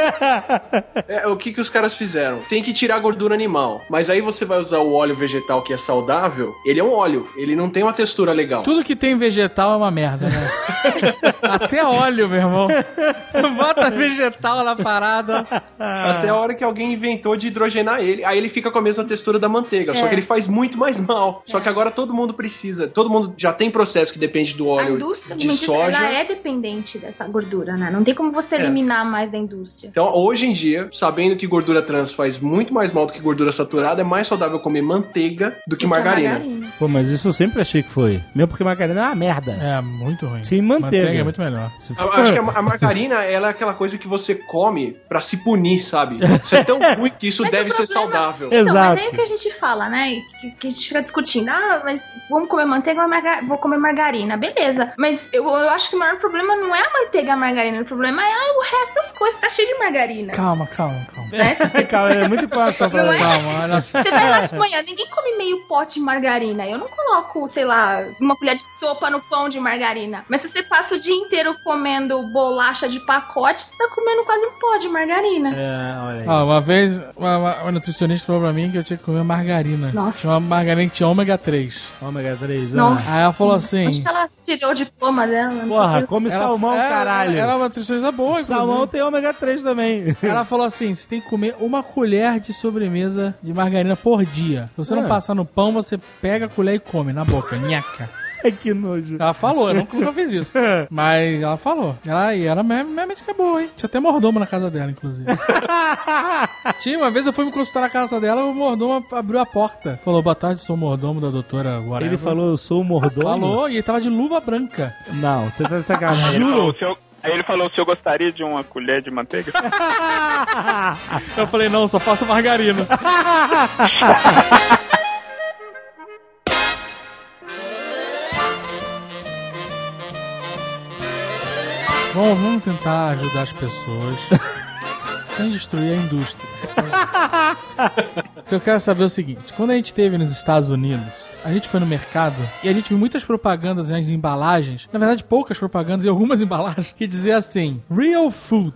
O que os caras fizeram? Tem que tirar a gordura animal. Mas aí você vai usar o óleo vegetal que é saudável, ele é um óleo. Ele não tem uma textura legal. Tudo que tem vegetal é uma merda, né? Até óleo, meu irmão. Você bota vegetal na parada. Até a hora que alguém inventou de hidrogenar ele. Aí ele fica com a mesma textura da manteiga. Só que ele faz muito mais mal. Só que agora todo mundo precisa. Todo mundo já tem processo que depende do óleo a indústria de soja. Ela é dependente dessa gordura, né? Não tem como você eliminar mais da indústria. Então, hoje em dia, sabendo que gordura trans faz muito mais mal do que gordura saturada, é mais saudável comer manteiga do que margarina. Pô, mas isso eu sempre achei que foi. Mesmo porque margarina é uma merda. É, muito ruim. Sim, manteiga é muito melhor. Eu acho que a margarina, ela é aquela coisa que você come pra se punir, sabe? Isso é tão ruim que isso deve ser saudável. Então, Exato. mas aí o que a gente fala, né? Que a gente fica discutindo. Ah, mas vamos comer manteiga ou vou comer margarina. Beleza. Mas eu acho que o maior problema não é a manteiga e a margarina. O problema é o resto das coisas. Tá cheio de margarina. Calma. Né? Calma, é muita informação pra Não é? Calma, olha só. Você vai lá de manhã, ninguém come meio pote de margarina. Eu não coloco, sei lá, uma colher de sopa no pão de margarina. Mas se você passa o dia inteiro comendo bolacha de pacote, você tá comendo quase um pó de margarina. É, olha aí. Uma vez, uma nutricionista falou pra mim que eu tinha que comer margarina. Nossa. Tinha uma margarina que tinha ômega 3. Ômega 3, Nossa. Aí ela falou assim... Onde que ela tirou o diploma dela? Porra, come salmão, caralho. Ela é uma nutricionista boa, inclusive. Salmão tem ômega 3 também. Ela falou assim, você tem que comer uma colher de sobremesa de margarina por dia. Se você não passar no pão, você pega a colher e come na boca. Nhaca. Que nojo. Ela falou, eu nunca fiz isso. Mas ela falou. Ela médica é boa, hein? Tinha até mordomo na casa dela, inclusive. Tinha, uma vez eu fui me consultar na casa dela, o mordomo abriu a porta. Falou, boa tarde, sou o mordomo da doutora whatever. Ele falou, eu sou o mordomo? Falou, e ele tava de luva branca. Não, você tá de sacanagem. Juro. Aí ele falou se eu gostaria de uma colher de manteiga. Eu falei, não, só faço margarina. Bom, vamos tentar ajudar as pessoas sem destruir a indústria. O que eu quero saber é o seguinte: quando a gente esteve nos Estados Unidos, a gente foi no mercado e a gente viu muitas propagandas de embalagens, na verdade poucas propagandas e algumas embalagens, que diziam assim, Real Food.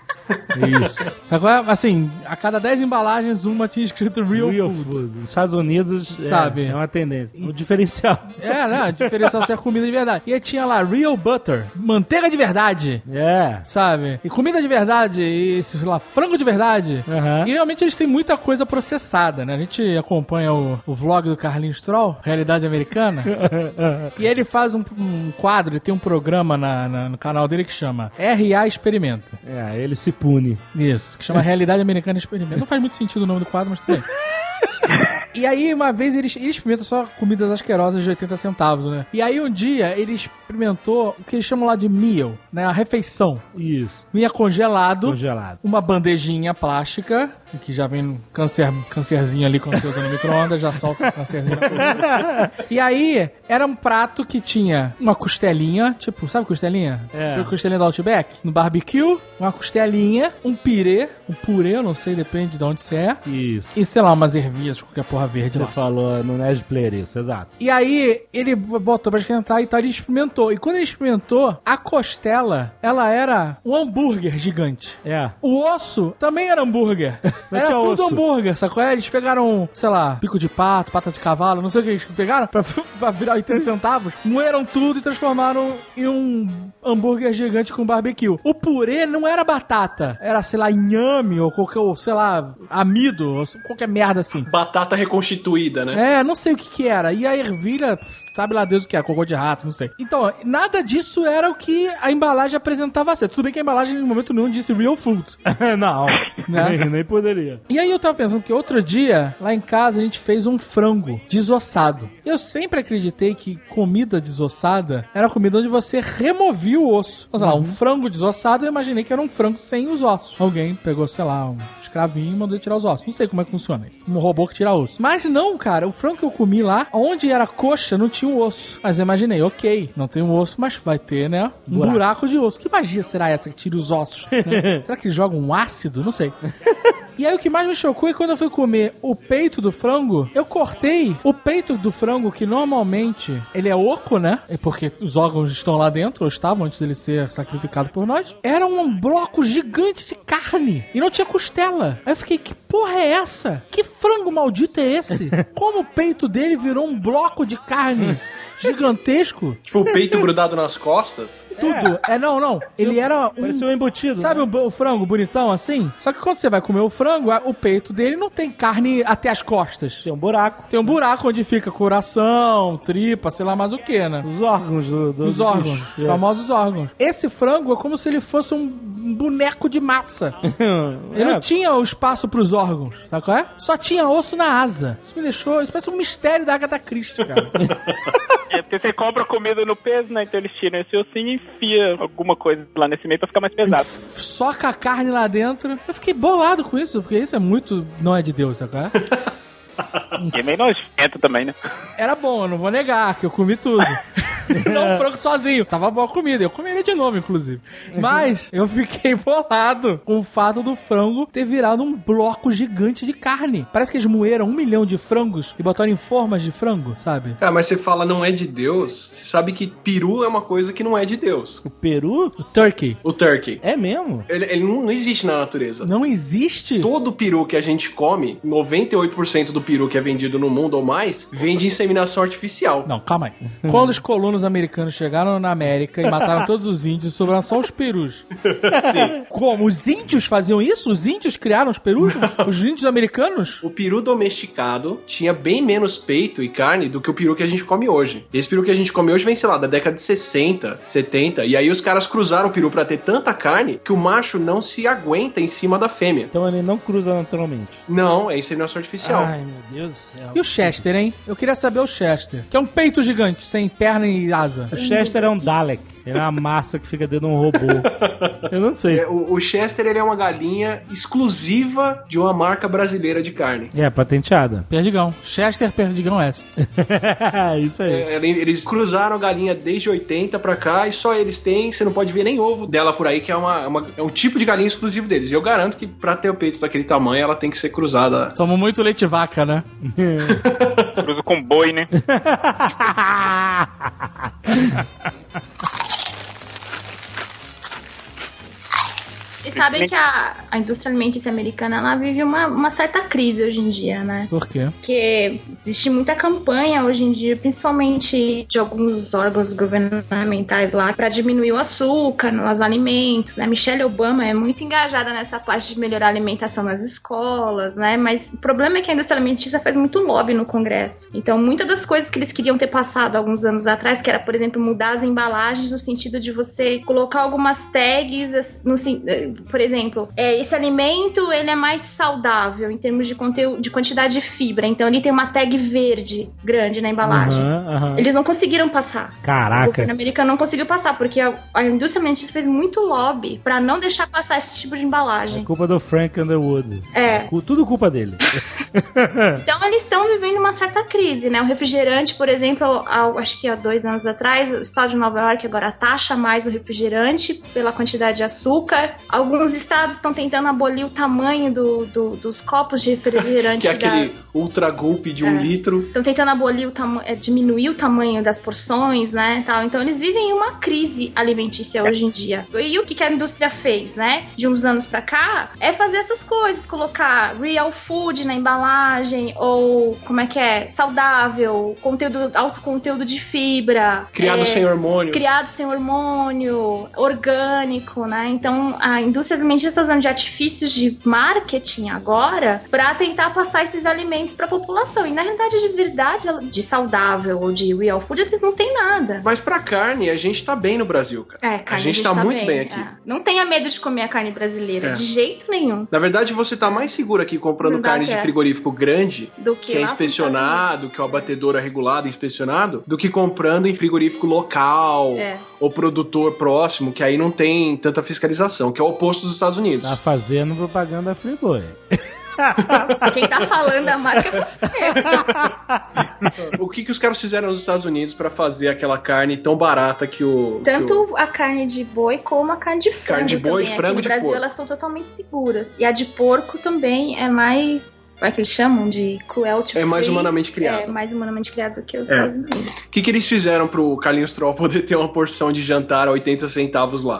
Isso. Agora, assim, a cada 10 embalagens, uma tinha escrito Real Food. Nos Estados Unidos, sabe? É uma tendência. O diferencial. Né? O diferencial ser comida de verdade. E aí tinha lá Real Butter, manteiga de verdade. Sabe? E comida de verdade, e sei lá, frango de verdade. E realmente eles têm muita coisa processada, né? A gente acompanha o vlog do Carlinhos Troll, Realidade Americana. E ele faz um quadro, ele tem um programa no canal dele que chama RA Experimenta. Ele se pune. Isso, que chama Realidade Americana Experimenta. Não faz muito sentido o nome do quadro, mas tudo bem. E aí, uma vez, ele experimenta só comidas asquerosas de 80 centavos, né? E aí, um dia, ele experimentou o que eles chamam lá de meal, né? A refeição. Isso. Vinha congelado. Uma bandejinha plástica, que já vem um cancerzinho ali quando você usa no micro-ondas, já solta o cancerzinho na comida. E aí, era um prato que tinha uma costelinha, tipo, sabe costelinha? Costelinha do Outback. No barbecue, uma costelinha, um purê, eu não sei, depende de onde você é. Isso. E, sei lá, umas ervilhas, qualquer porra verde. Você falou no Nerd Player isso, exato. E aí, ele botou pra esquentar e tal, ele experimentou. E quando ele experimentou, a costela, ela era um hambúrguer gigante. O osso também era hambúrguer. Era tudo osso. Hambúrguer, sacou? Eles pegaram, sei lá, pico de pato, pata de cavalo, não sei o que eles pegaram pra virar 80 centavos, moeram tudo e transformaram em um hambúrguer gigante com barbecue. O purê não era batata, era, sei lá, inhame ou qualquer, sei lá, amido, ou qualquer merda assim. Batata reconstituída, né? Não sei o que era. E a ervilha, sabe lá Deus o que é, cocô de rato, não sei. Então, nada disso era o que a embalagem apresentava a ser. Tudo bem que a embalagem, em momento nenhum, disse real food. Não, né? nem poderia. E aí eu tava pensando que outro dia, lá em casa, a gente fez um frango desossado. Eu sempre acreditei que comida desossada era comida onde você removia o osso. Então, sei lá, um frango desossado, eu imaginei que era um frango sem os ossos. Alguém pegou, sei lá, um escravinho e mandou tirar os ossos. Não sei como é que funciona isso. Um robô que tira osso. Mas não, cara, o frango que eu comi lá, onde era coxa, não tinha um osso. Mas eu imaginei, ok, não tem um osso, mas vai ter, né, um buraco de osso. Que magia será essa que tira os ossos? Né? Será que eles jogam um ácido? Não sei. E aí o que mais me chocou é quando eu fui comer o peito do frango, eu cortei o peito do frango, que normalmente ele é oco, né? É porque os órgãos estão lá dentro, ou estavam antes dele ser sacrificado por nós. Era um bloco gigante de carne e não tinha costela. Aí eu fiquei, que porra é essa? Que frango maldito é esse? Como o peito dele virou um bloco de carne? gigantesco. Tipo, o peito grudado nas costas. Tudo. Não. Ele era Parecia um embutido. Sabe o frango bonitão assim? Só que quando você vai comer o frango, o peito dele não tem carne até as costas. Tem um buraco. Tem um buraco onde fica coração, tripa, sei lá mais o que, né? Os órgãos Os órgãos. Os famosos órgãos. Esse frango é como se ele fosse um boneco de massa. Ele não tinha o espaço pros órgãos, sabe qual é? Só tinha osso na asa. Isso me deixou... Isso parece um mistério da Agatha Christie, cara. É porque você compra comida no peso, né? Então eles tiram esse ossinho e enfia alguma coisa lá nesse meio pra ficar mais pesado. Soca a carne lá dentro. Eu fiquei bolado com isso, porque isso é muito... Não é de Deus, sabe qual é? E é meio nojento também, né? Era bom, eu não vou negar, que eu comi tudo. Não o frango sozinho. Tava boa a comida. Eu comeria de novo, inclusive. Mas eu fiquei bolado com o fato do frango ter virado um bloco gigante de carne. Parece que eles moeram 1 milhão de frangos e botaram em formas de frango, sabe? Mas você fala não é de Deus, você sabe que peru é uma coisa que não é de Deus. O peru? O turkey. O turkey. É mesmo? Ele não existe na natureza. Não existe? Todo peru que a gente come, 98% do peru que é vendido no mundo ou mais, vem de inseminação artificial. Não, calma aí. Quando os colonos americanos chegaram na América e mataram todos os índios, sobraram só os perus. Sim. Como? Os índios faziam isso? Os índios criaram os perus? Os índios americanos? O peru domesticado tinha bem menos peito e carne do que o peru que a gente come hoje. Esse peru que a gente come hoje vem, sei lá, da década de 60, 70, e aí os caras cruzaram o peru pra ter tanta carne que o macho não se aguenta em cima da fêmea. Então ele não cruza naturalmente. Não, é inseminação artificial. Ai, meu Deus do céu. E o Chester, hein? Eu queria saber o Chester, que é um peito gigante, sem perna e asa. O Chester é um Dalek. Ele é uma massa que fica dentro de um robô. Eu não sei. O Chester, ele é uma galinha exclusiva de uma marca brasileira de carne. É, patenteada. Perdigão. Chester Perdigão West. Isso aí. Eles cruzaram a galinha desde 80 pra cá e só eles têm, você não pode ver nem ovo dela por aí, que é um tipo de galinha exclusivo deles. E eu garanto que pra ter o peito daquele tamanho, ela tem que ser cruzada. Tomo muito leite vaca, né? Cruza com boi, né? Vocês sabem que a indústria alimentícia americana, ela vive uma certa crise hoje em dia, né? Por quê? Porque existe muita campanha hoje em dia, principalmente de alguns órgãos governamentais lá, pra diminuir o açúcar nos alimentos, né? Michelle Obama é muito engajada nessa parte de melhorar a alimentação nas escolas, né? Mas o problema é que a indústria alimentícia faz muito lobby no Congresso. Então, muitas das coisas que eles queriam ter passado alguns anos atrás, que era, por exemplo, mudar as embalagens no sentido de você colocar algumas tags, por exemplo, esse alimento ele é mais saudável em termos de conteúdo, de quantidade de fibra. Então ele tem uma tag verde grande na embalagem. Eles não conseguiram passar. Caraca. O governo americano não conseguiu passar, porque a indústria alimentícia fez muito lobby pra não deixar passar esse tipo de embalagem. É culpa do Frank Underwood. É. Tudo culpa dele. Então eles estão vivendo uma certa crise, né? O refrigerante, por exemplo, acho que há 2 anos atrás, o estado de Nova York agora taxa mais o refrigerante pela quantidade de açúcar. Alguns estados estão tentando abolir o tamanho dos copos de refrigerante. Que é aquele ultra gulp de 1 litro. Estão tentando abolir diminuir o tamanho das porções, né? Tal. Então eles vivem uma crise alimentícia hoje em dia. E o que a indústria fez, né? De uns anos pra cá, é fazer essas coisas, colocar real food na embalagem, ou saudável, alto conteúdo de fibra. Criado sem hormônio. Criado sem hormônio, orgânico, né? Então a indústria alimentícia está usando de artifícios de marketing agora pra tentar passar esses alimentos pra população. E na realidade, de verdade, de saudável ou de real food, eles não tem nada. Mas pra carne, a gente tá bem no Brasil, cara. Carne, a gente tá muito bem aqui. Não tenha medo de comer a carne brasileira, de jeito nenhum. Na verdade, você tá mais seguro aqui comprando carne de frigorífico grande, do que é inspecionado, que é o abatedor é regulado, inspecionado, do que comprando em frigorífico local ou produtor próximo, que aí não tem tanta fiscalização, que é o oposto dos Estados Unidos. Tá fazendo propaganda Friboi. Quem tá falando a marca é você. O que os caras fizeram nos Estados Unidos pra fazer aquela carne tão barata que a carne de boi como a carne de frango. Carne de boi, também. frango aqui de no Brasil porco. Elas são totalmente seguras. E a de porco também é mais... Como é que eles chamam? De cruelty free. É mais humanamente criado. É mais humanamente criado do que os Estados Unidos. O que eles fizeram pro Carlinhos Troll poder ter uma porção de jantar a 80 centavos lá?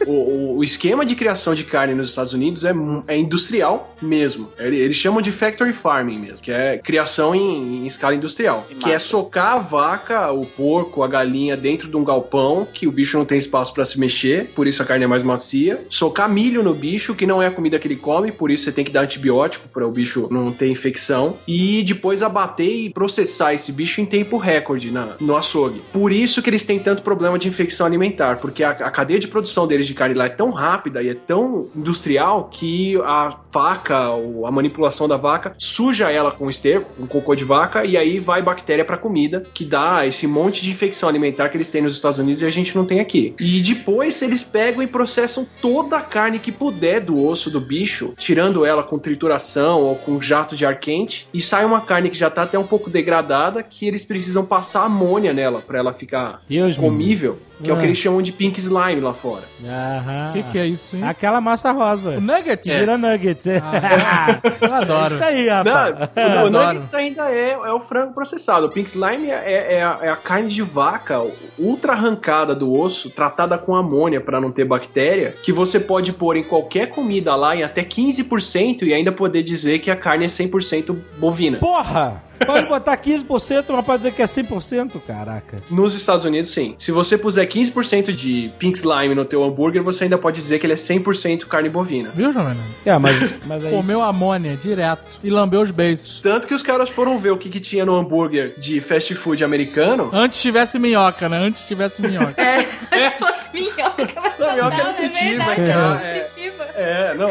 O esquema de criação de carne nos Estados Unidos é industrial mesmo. Eles chamam de factory farming mesmo, que é criação em escala industrial. Que é socar a vaca, o porco, a galinha dentro de um galpão, que o bicho não tem espaço pra se mexer, por isso a carne é mais macia. Socar milho no bicho, que não é a comida que ele come, por isso você tem que dar antibiótico para o bicho não ter infecção. E depois abater e processar esse bicho em tempo recorde no açougue. Por isso que eles têm tanto problema de infecção alimentar, porque a cadeia de produção deles de carne lá é tão rápida e é tão industrial que a vaca, ou a manipulação da vaca, suja ela com esterco, com cocô de vaca, e aí vai bactéria pra comida, que dá esse monte de infecção alimentar que eles têm nos Estados Unidos e a gente não tem aqui. E depois eles pegam e processam toda a carne que puder do osso do bicho, tirando ela com trituração ou com jato de ar quente, e sai uma carne que já tá até um pouco degradada, que eles precisam passar amônia nela pra ela ficar comível, que é o que eles chamam de pink slime lá fora. Aham. O que é isso, hein? Aquela massa rosa. O Nuggets? Vira Nuggets. Eu adoro. É isso aí, rapaz. O Nuggets ainda é o frango processado. O pink slime é a carne de vaca ultra arrancada do osso, tratada com amônia pra não ter bactéria, que você pode pôr em qualquer comida lá em até 15% e ainda poder dizer que a carne é 100% bovina. Porra! Pode botar 15%, mas pode dizer que é 100%? Caraca. Nos Estados Unidos, sim. Se você puser 15% de pink slime no teu hambúrguer, você ainda pode dizer que ele é 100% carne bovina. Viu, Jovem? Mas aí... Comeu amônia direto e lambeu os beiços. Tanto que os caras foram ver o que tinha no hambúrguer de fast food americano. Antes tivesse minhoca, né? Antes tivesse minhoca. Se fosse minhoca, mas minhoca era nutritiva. Não.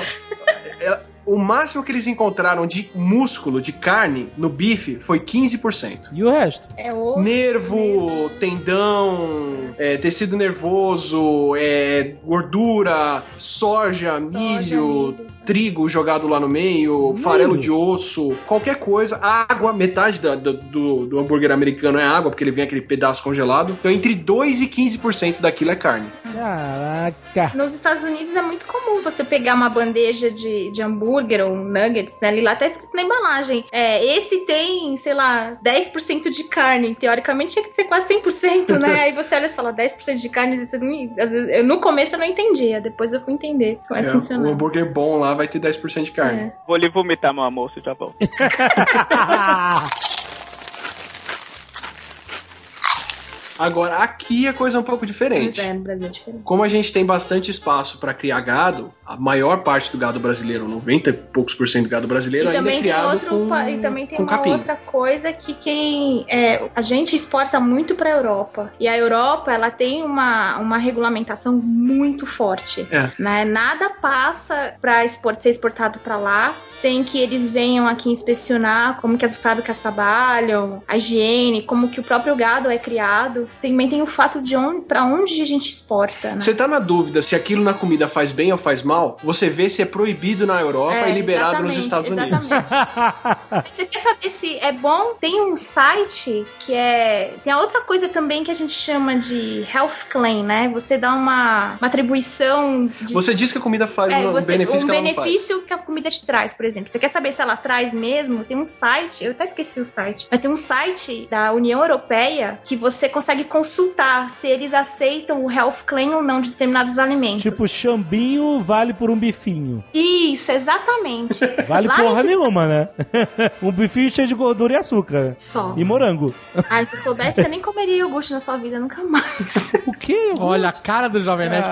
O máximo que eles encontraram de músculo, de carne, no bife foi 15%. E o resto? É osso, nervo, tendão, tecido nervoso, gordura, soja, milho, trigo jogado lá no meio, farelo de osso, qualquer coisa. Água, metade do hambúrguer americano é água, porque ele vem aquele pedaço congelado. Então entre 2% e 15% daquilo é carne. Caraca. Nos Estados Unidos é muito comum você pegar uma bandeja de hambúrguer ou nuggets, né? Ali lá tá escrito na embalagem. Esse tem, sei lá, 10% de carne. Teoricamente tinha que ser quase 100%, né? Aí você olha e fala, 10% de carne. Às vezes, no começo eu não entendia, depois eu fui entender como é funcionar. O hambúrguer bom lá vai ter 10% de carne. Vou lhe vomitar, meu amor, se já volto. Agora, aqui a coisa é um pouco diferente. Mas no Brasil é diferente. Como a gente tem bastante espaço para criar gado, a maior parte do gado brasileiro, 90 e poucos por cento do gado brasileiro, ainda é criado e também tem uma capim. outra coisa que a gente exporta muito para a Europa. E a Europa, ela tem uma regulamentação muito forte. Né? Nada passa para ser exportado para lá sem que eles venham aqui inspecionar como que as fábricas trabalham, a higiene, como que o próprio gado é criado. Também tem o fato de para onde a gente exporta. Né? Você tá na dúvida se aquilo na comida faz bem ou faz mal? Você vê se é proibido na Europa e liberado nos Estados Unidos. Você quer saber se é bom? Tem um site que tem a outra coisa também que a gente chama de health claim, né? Você dá uma atribuição de... Você diz que a comida faz um benefício que ela não faz. benefício que a comida te traz, por exemplo. Você quer saber se ela traz mesmo? Tem um site, eu até esqueci o site, mas tem um site da União Europeia que você consegue consultar se eles aceitam o health claim ou não de determinados alimentos. Tipo, chambinho vale por um bifinho. Isso, exatamente. Vale porra nenhuma, né? Um bifinho cheio de gordura e açúcar. Só. E morango. Se eu soubesse, você nem comeria iogurte na sua vida, nunca mais. O quê? Olha, a cara do Jovem Nerd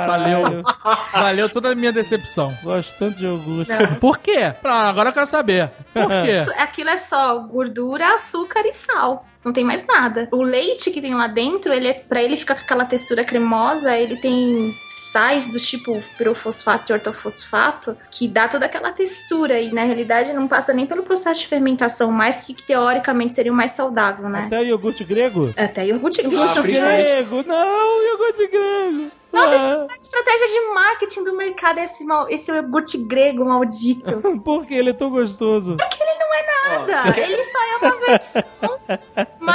valeu toda a minha decepção. Gosto tanto de iogurte. Não. Por quê? Agora eu quero saber. Por quê? Aquilo é só gordura, açúcar e sal. Não tem mais nada. O leite que tem lá dentro, pra ele ficar com aquela textura cremosa, ele tem sais do tipo pirofosfato e ortofosfato, que dá toda aquela textura. E, na realidade, não passa nem pelo processo de fermentação, mas que teoricamente seria o mais saudável, né? Até iogurte grego? Até iogurte grego. Grego! Não, iogurte grego! Nossa, isso é uma estratégia de marketing do mercado, esse iogurte grego maldito. Por que ele é tão gostoso? Porque ele não é nada. Ele só é uma versão mais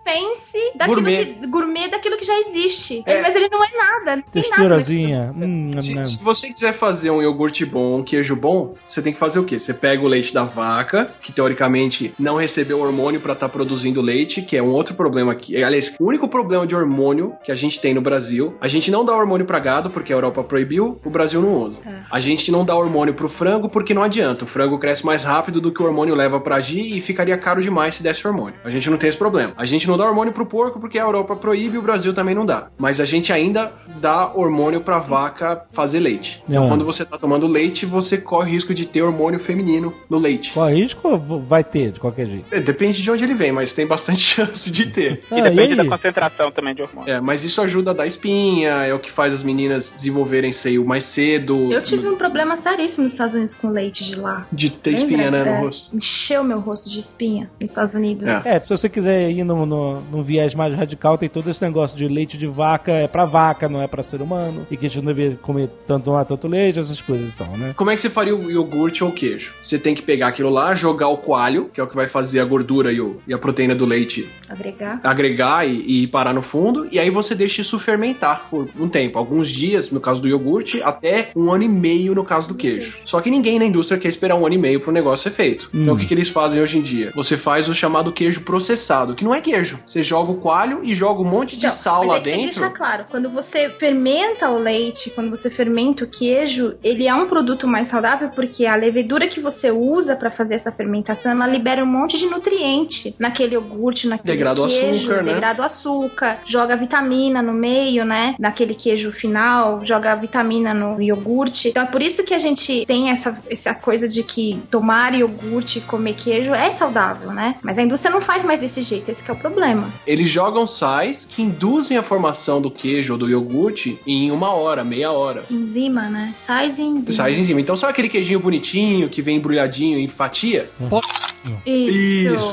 fancy daquilo gourmet daquilo que já existe. Mas ele não é nada. Não tem texturazinha. Se você quiser fazer um iogurte bom, um queijo bom, você tem que fazer o quê? Você pega o leite da vaca, que teoricamente não recebeu hormônio pra estar produzindo leite, que é um outro problema aqui. Aliás, o único problema de hormônio que a gente tem no Brasil, a gente não dá hormônio pra gado, porque a Europa proibiu, o Brasil não usa. A gente não dá hormônio pro frango, porque não adianta. O frango cresce mais rápido do que o hormônio leva pra agir e ficaria caro demais se desse hormônio. A gente não tem esse problema. A gente não dá hormônio pro porco, porque a Europa proíbe e o Brasil também não dá. Mas a gente ainda dá hormônio pra vaca fazer leite. Então, quando você tá tomando leite, você corre risco de ter hormônio feminino no leite. Corre risco ou vai ter, de qualquer jeito? Depende de onde ele vem, mas tem bastante chance de ter. E depende da concentração também de hormônio. Mas isso ajuda a dar espinha, é o que faz as meninas desenvolverem seio mais cedo. Eu tive um problema seríssimo nos Estados Unidos com leite de lá. De ter espinha, né, no rosto? Encheu meu rosto de espinha nos Estados Unidos. Se você quiser ir num viés mais radical, tem todo esse negócio de leite de vaca, é pra vaca, não é pra ser humano, e que a gente não deveria comer tanto leite, essas coisas então, né? Como é que você faria o iogurte ou o queijo? Você tem que pegar aquilo lá, jogar o coalho, que é o que vai fazer a gordura e a proteína do leite agregar e parar no fundo, e aí você deixa isso fermentar por um tempo, alguns dias, no caso do iogurte, até 1 ano e meio no caso do queijo. Só que ninguém na indústria quer esperar 1 ano e meio pro negócio ser feito. Então o que eles fazem hoje em dia? Você faz o chamado queijo processado, que não é queijo. Você joga o coalho e joga um monte de sal lá dentro. Deixa claro, quando você fermenta o leite, quando você fermenta o queijo, ele é um produto mais saudável porque a levedura que você usa pra fazer essa fermentação, ela libera um monte de nutriente naquele iogurte, naquele queijo, degrada o açúcar, joga vitamina no meio, né, naquele queijo final, joga vitamina no iogurte. Então é por isso que a gente tem essa coisa de que tomar iogurte e comer queijo é saudável, né? Mas a indústria não faz mais desse jeito, esse que é o problema. Eles jogam sais que induzem a formação do queijo ou do iogurte em 1 hora, meia hora. Enzima, né? Sais e enzima. Sais e enzima. Então sabe aquele queijinho bonitinho que vem embrulhadinho em fatia? Isso.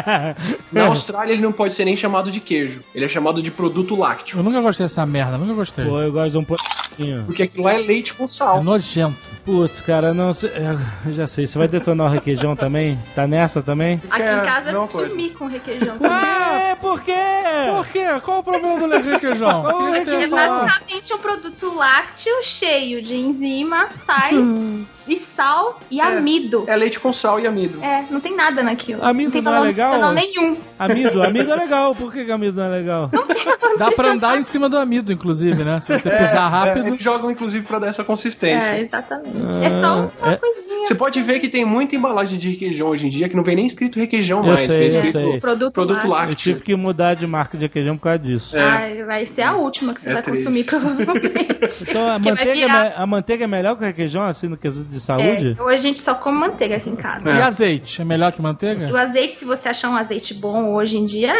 Na Austrália ele não pode ser nem chamado de queijo. Ele é chamado de produto lácteo. Eu nunca gostei dessa merda, nunca gostei. Pô, eu gosto de um pouquinho. Porque aquilo lá é leite com sal. É nojento. Putz, cara, não sei. Eu já sei. Você vai detonar o requeijão também? Tá nessa também? Aqui em casa eu sumi com requeijão. Por quê? Por quê? Qual o problema do requeijão? Porque é basicamente um produto lácteo cheio de enzima, sais e sal e amido. É leite com sal e amido. Não tem nada naquilo. Amido não tem não é legal? nutricional nenhum. Amido é legal. Por que amido não é legal? Não tem Dá pra andar em cima do amido, inclusive, né? Se você pisar rápido. Eles jogam, inclusive, pra dar essa consistência. Exatamente. É só uma coisinha. Você pode ver que tem muita embalagem de requeijão hoje em dia que não vem nem escrito requeijão mais. Sei, vem escrito produto lácteo. Eu tive que mudar de marca de requeijão por causa disso. Vai ser a última que você vai consumir, provavelmente. Então a manteiga é melhor que o requeijão, assim, no quesito de saúde? Hoje a gente só come manteiga aqui em casa. E azeite? É melhor que manteiga? E o azeite, se você achar um azeite bom hoje em dia,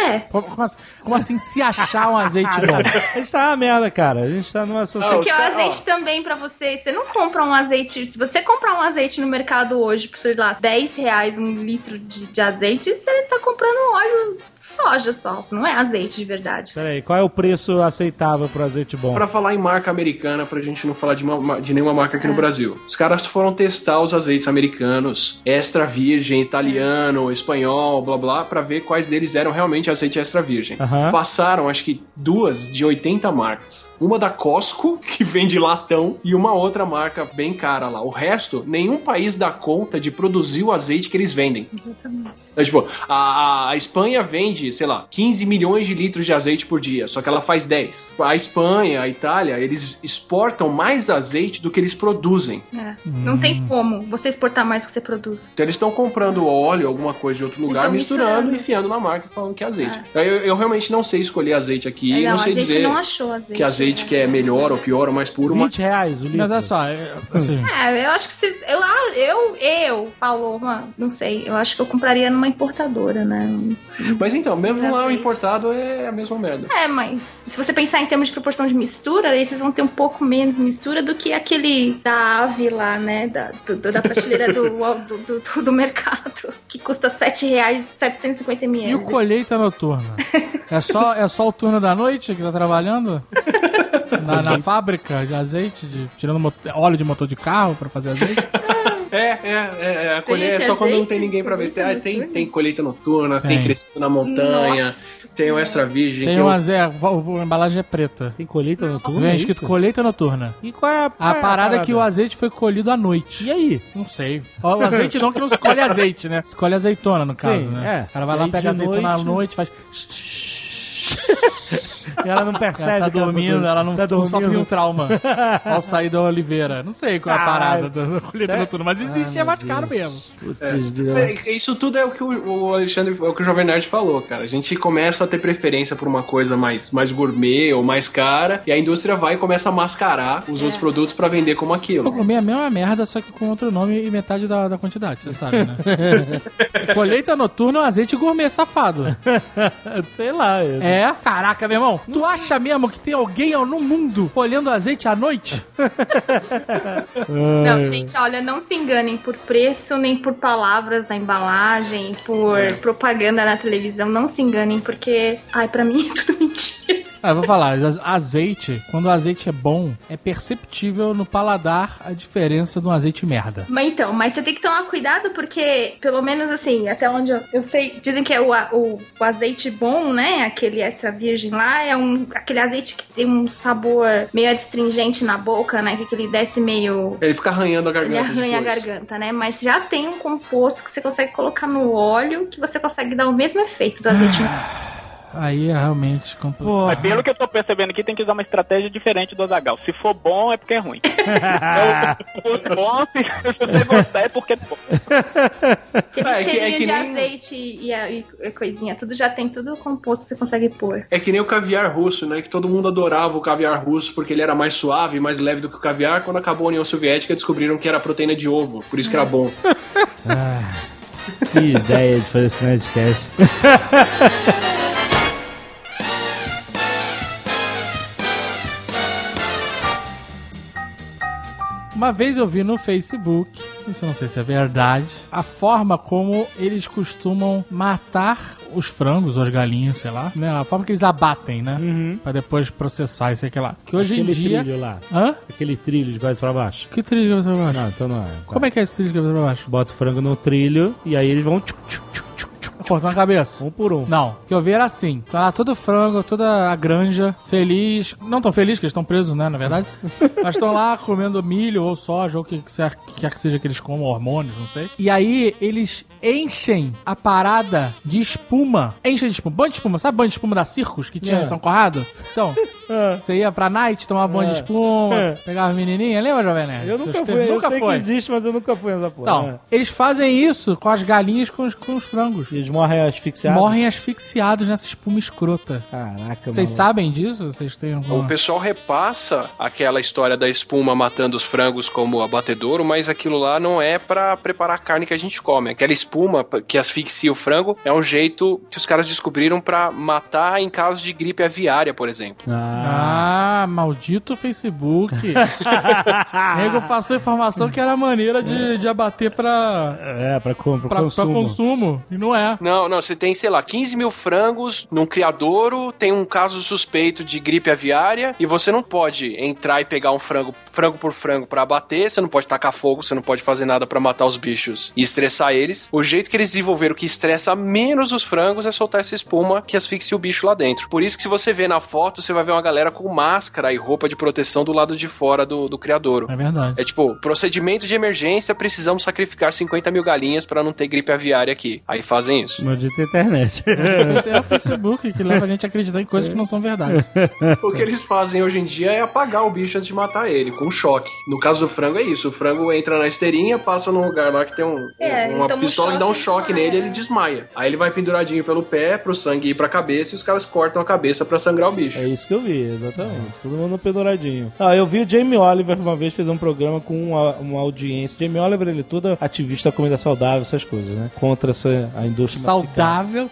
Como assim se achar um azeite bom? A gente tá uma merda, cara. A gente tá numa sociedade. Porque o azeite também pra você não compra um azeite. Se você comprar um azeite no mercado hoje, por sei lá, R$10 1 litro de azeite, você tá comprando óleo de soja só. Não é azeite de verdade. Peraí, qual é o preço aceitável pro azeite bom? Pra falar em marca americana, pra gente não falar de nenhuma marca aqui no Brasil. Os caras foram testar os azeites americanos, extra virgem, italiano, espanhol, blá blá, pra ver quais deles eram realmente azeite extra virgem. Passaram, acho que 2 de 80 marcas. Uma da Costco, que vende latão, e uma outra marca bem cara lá. O resto, nenhum país dá conta de produzir o azeite que eles vendem. Exatamente. Tipo, a Espanha vende, sei lá, 15 milhões de litros de azeite por dia, só que ela faz 10. A Espanha, a Itália, eles exportam mais azeite do que eles produzem. Não tem como você exportar mais do que você produz. Então eles estão comprando óleo, alguma coisa de outro lugar, misturando e enfiando na marca falando que é azeite. Eu realmente não sei escolher azeite aqui, não sei a gente dizer não achou azeite, que azeite que é melhor ou pior ou mais puro. R$20 o litro. Mas é só, assim... eu acho que se... Eu, Paloma, não sei, eu acho que eu compraria numa importadora, né? Mas então, mesmo lá o importado é a mesma merda. Mas se você pensar em termos de proporção de mistura, esses vão ter um pouco menos mistura do que aquele da Ave lá, né? Da prateleira do mercado, que custa R$7, 750 ml. E o colheita noturna? É só o turno da noite que tá trabalhando? Na fábrica de azeite, tirando óleo de motor de carro pra fazer azeite? A colheita é só quando não tem ninguém pra ver. Tem colheita noturna, tem crescido na montanha. Nossa. Tem o extra virgem. Tem a embalagem é preta. Tem colheita noturna? Vem escrito colheita noturna. E qual é a parada? É que o azeite foi colhido à noite. E aí? Não sei. O azeite não, que não se colhe azeite, né? Se colhe azeitona, no caso, né? O cara vai lá, pega azeitona à noite, faz... E ela não percebe. Ela tá dormindo, ela não sofre um trauma ao sair da oliveira. Não sei qual é a parada da colheita noturna, mas existe e é mais caro mesmo. Isso tudo é o que o Alexandre, é o que o Jovem Nerd falou, cara. A gente começa a ter preferência por uma coisa mais gourmet ou mais cara, e a indústria vai e começa a mascarar os outros produtos pra vender como aquilo. O gourmet é a mesma merda, só que com outro nome e metade da quantidade, você sabe, né? Colheita noturna é um azeite gourmet safado. Sei lá. Caraca, meu irmão. Tu acha mesmo que tem alguém no mundo colhendo azeite à noite? Não, gente, olha, não se enganem por preço, nem por palavras na embalagem, por propaganda na televisão. Não se enganem, porque, pra mim é tudo mentira. Eu vou falar, azeite, quando o azeite é bom, é perceptível no paladar a diferença de um azeite merda. Mas você tem que tomar cuidado, porque, pelo menos assim, até onde eu sei, dizem que é o azeite bom, né? Aquele extra virgem lá, é aquele azeite que tem um sabor meio adstringente na boca, né? Que ele desce meio... Ele fica arranhando a garganta. Ele arranha a garganta, né? Mas já tem um composto que você consegue colocar no óleo, que você consegue dar o mesmo efeito do azeite. Aí é realmente complicado. Mas pelo que eu tô percebendo aqui, tem que usar uma estratégia diferente do Azaghal. Se for bom, é porque é ruim. Se você gostar, é porque é bom. Aquele cheirinho de azeite e coisinha, tudo já tem tudo composto, você consegue pôr. É que nem o caviar russo, né? Que todo mundo adorava o caviar russo porque ele era mais suave, mais leve do que o caviar. Quando acabou a União Soviética, descobriram que era proteína de ovo, por isso que era bom. Que ideia de fazer esse Nerdcast. Uma vez eu vi no Facebook, isso eu não sei se é verdade, a forma como eles costumam matar os frangos ou as galinhas, sei lá, né? A forma que eles abatem, né? Pra depois processar e sei lá. Que hoje em dia... Aquele trilho lá. Hã? Aquele trilho de cabeça pra baixo. Que trilho de cabeça pra baixo? Não, então não é. Como é que é esse trilho de cabeça pra baixo? Bota o frango no trilho e aí eles vão... Cortando a cabeça. Um por um. Não. O que eu vi era assim. Tá lá todo o frango, toda a granja, feliz. Não tão feliz, que eles estão presos, né, na verdade. Mas estão lá comendo milho ou soja, ou o que quer que seja que eles comam, hormônios, não sei. E aí, eles enchem a parada de espuma. Enchem de espuma. Banho de espuma. Sabe banho de espuma da Circus, que tinha em São Corrado? Então, você ia pra night, tomar banho de espuma, pegava as menininhas. Lembra, Jovem Nerd? Eu nunca fui. Eu sei que existe, mas eu nunca fui nessa porra. Então, eles fazem isso com as galinhas, com os frangos. Eles morrem asfixiados? Morrem asfixiados nessa espuma escrota. Caraca, Vocês sabem disso? Vocês têm alguma... O pessoal repassa aquela história da espuma matando os frangos como abatedouro, mas aquilo lá não é pra preparar a carne que a gente come. Aquela espuma que asfixia o frango é um jeito que os caras descobriram pra matar em caso de gripe aviária, por exemplo. Maldito Facebook. Nego passou informação que era maneira de abater pra consumo. E não é. Não, você tem, sei lá, 15 mil frangos num criadouro, tem um caso suspeito de gripe aviária e você não pode entrar e pegar um frango por frango pra abater, você não pode tacar fogo, você não pode fazer nada pra matar os bichos e estressar eles. O jeito que eles desenvolveram que estressa menos os frangos é soltar essa espuma que asfixia o bicho lá dentro. Por isso que se você vê na foto, você vai ver uma galera com máscara e roupa de proteção do lado de fora do criadouro. É verdade. É tipo, procedimento de emergência, precisamos sacrificar 50 mil galinhas pra não ter gripe aviária aqui. Aí fazem isso. Maldita internet. É o Facebook que leva a gente a acreditar em coisas que não são verdade. O que eles fazem hoje em dia é apagar o bicho antes de matar ele, com choque. No caso do frango é isso, o frango entra na esteirinha, passa num lugar lá que tem uma pistola e dá um choque nele e ele desmaia. Aí ele vai penduradinho pelo pé, pro sangue ir pra cabeça e os caras cortam a cabeça pra sangrar o bicho. É isso que eu vi, exatamente. Todo mundo penduradinho. Eu vi o Jamie Oliver uma vez fez um programa com uma audiência. Jamie Oliver, ele é todo ativista da comida saudável, essas coisas, né? Contra a indústria saudável.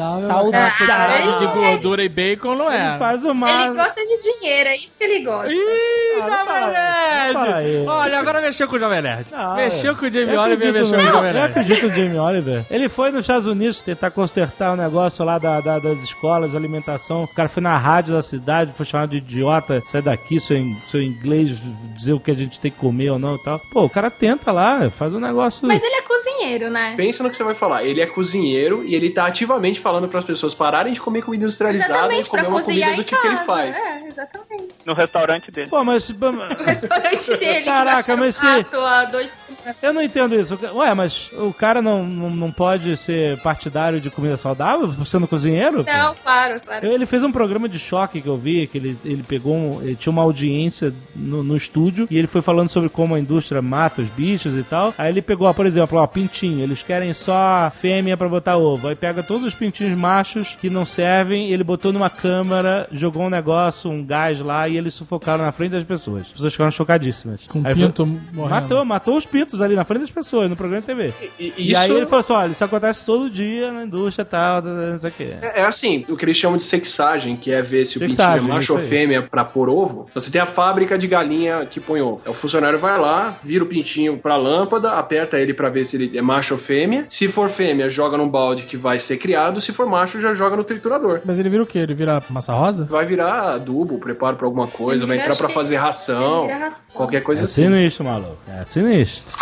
De gordura e bacon não é. Ele faz o mal. Ele gosta de dinheiro, é isso que ele gosta. Ih, Jovem Nerd! Olha, agora mexeu com o Jovem Nerd. Mexeu com o Jamie Oliver, mexeu com o Jovem Nerd. Eu acredito no Jamie Oliver. Ele foi nos Estados Unidos tentar consertar o negócio lá das escolas, alimentação. O cara foi na rádio da cidade, foi chamado de idiota, sai daqui, seu inglês, dizer o que a gente tem que comer ou não e tal. Pô, o cara tenta lá, faz um negócio... Mas ele é cozinheiro, né? Pensa no que você vai falar. Ele é cozinheiro e ele tá ativamente falando pras pessoas pararem de comer comida industrializada e comer uma comida do tipo que ele faz. É, exatamente. No restaurante dele. Pô, mas... O restaurante dele. Caraca, mas se... se... Eu não entendo isso. Ué, mas o cara não pode ser partidário de comida saudável sendo cozinheiro? Não, pô? claro. Ele fez um programa de choque que eu vi, que ele pegou ele tinha uma audiência no estúdio e ele foi falando sobre como a indústria mata os bichos e tal. Aí ele pegou, por exemplo, pintinho. Eles querem só fêmea pra botar ovo. Aí pega todos os pintinhos machos que não servem, ele botou numa câmara, jogou um negócio, um gás lá e eles sufocaram na frente das pessoas. As pessoas ficaram chocadíssimas. Com o pinto morrendo. Matou os pintos ali na frente das pessoas, no programa de TV. E aí ele falou assim, olha, isso acontece todo dia na indústria e tal, não sei o quê. É assim, o que eles chamam de sexagem, que é ver se o pintinho é macho ou fêmea pra pôr ovo. Você tem a fábrica de galinha que põe ovo. O funcionário vai lá, vira o pintinho pra lâmpada, aperta ele pra ver se ele é macho ou fêmea. Se for fêmea, joga num balde que vai ser criado. Se for macho, já joga no triturador. Mas ele vira o quê? Ele vira massa rosa? Vai virar adubo, preparo pra alguma coisa, vai entrar pra fazer ração, qualquer coisa assim. É sinistro, maluco. É sinistro.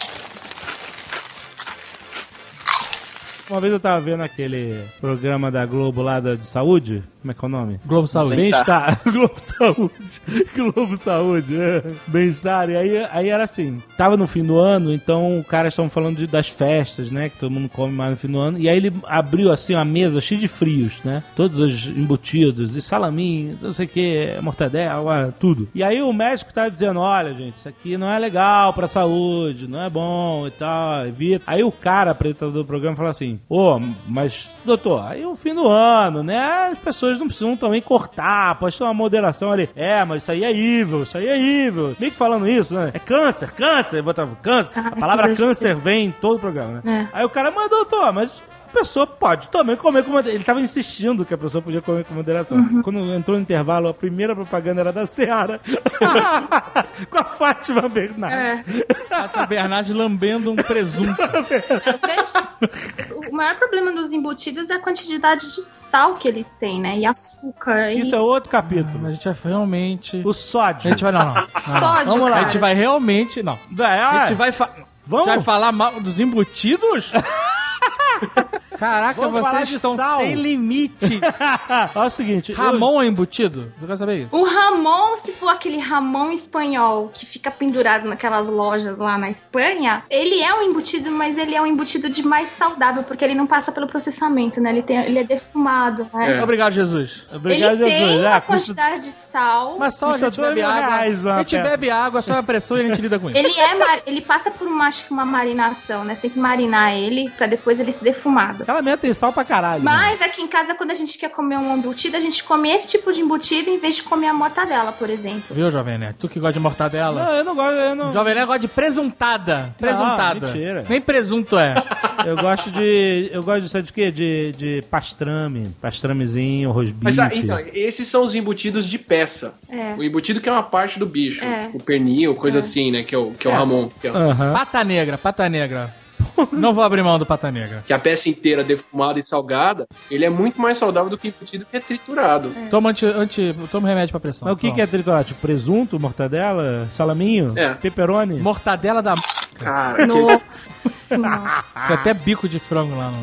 Uma vez eu tava vendo aquele programa da Globo lá de saúde. Como é que é o nome? Globo Saúde. Bem-estar. Globo Saúde. Globo Saúde. Bem-estar. E aí era assim. Tava no fim do ano, então os caras estavam falando das festas, né? Que todo mundo come mais no fim do ano. E aí ele abriu assim uma mesa cheia de frios, né? Todos os embutidos, e salaminho, não sei o que, mortadela, tudo. E aí o médico tava dizendo, olha, gente, isso aqui não é legal pra saúde, não é bom e tal, evita. Aí o cara, apresentador do programa, falou assim, mas, doutor, aí o fim do ano, né? As pessoas não precisam também cortar, pode ter uma moderação ali. Mas isso aí é evil. Meio que falando isso, né? É câncer, botava câncer. A palavra câncer vem em todo o programa, né? Aí o cara, mas doutor, mas... A pessoa pode também comer com moderação. Ele tava insistindo que a pessoa podia comer com moderação. Quando entrou no intervalo, a primeira propaganda era da Seara. Com a Fátima Bernardes. Fátima Bernardes lambendo um presunto. O maior problema dos embutidos é a quantidade de sal que eles têm, né? E açúcar. Isso é outro capítulo. Mas a gente vai realmente... O sódio. A gente vai... Não. Sódio, Vamos lá. cara. A gente vai realmente... Não. A gente vai... Vamos? vai falar mal dos embutidos? Caraca, Vamos falar vocês de estão sal. sem limite. Olha o seguinte... Ramon é embutido? Eu quero saber isso. O Ramon, se for aquele Ramon espanhol que fica pendurado naquelas lojas lá na Espanha, ele é um embutido, mas ele é um embutido de mais saudável, porque ele não passa pelo processamento, né? Ele é defumado, né? Obrigado, Jesus. Obrigado, ele tem Jesus. uma quantidade de sal. Mas só a gente bebe água. A gente bebe água, só a pressão e a gente lida com isso. Ele passa por uma marinação, né? Você tem que marinar ele pra depois ele ser defumado. Aquela merda tem sal pra caralho. Mas aqui em casa, quando a gente quer comer um embutido, a gente come esse tipo de embutido em vez de comer a mortadela, por exemplo. Viu, Jovem Nerd? Tu que gosta de mortadela? Não, eu não gosto. Jovem Nerd gosta de presuntada. Presuntada. Não, mentira. Nem presunto é. Eu gosto de sabe de quê? De pastrame. Pastramezinho, rosbife. Mas então, esses são os embutidos de peça. O embutido que é uma parte do bicho. O pernil, coisa assim, né? Que é o Ramon. Que é Pata negra. Não vou abrir mão do pata negra. Que a peça inteira defumada e salgada, ele é muito mais saudável do que embutido que é triturado. Toma remédio pra pressão. Mas o que é triturado? Tipo, presunto, mortadela, salaminho, pepperoni? Mortadela da... Cara, Nossa. Tem até bico de frango lá no...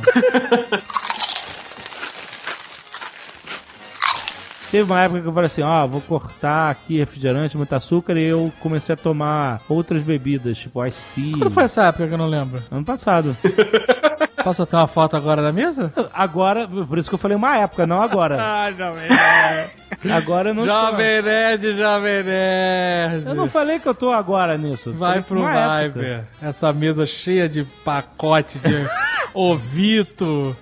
Teve uma época que eu falei assim, vou cortar aqui refrigerante, muito açúcar, e eu comecei a tomar outras bebidas, tipo Ice Tea. Quando foi essa época que eu não lembro? Ano passado. Posso ter uma foto agora na mesa? Agora, por isso que eu falei uma época, não agora. Jovem Nerd. Agora eu não Jovem Nerd. Eu não falei que eu tô agora nisso. Vai pro Viper. Essa mesa cheia de pacote de ovito...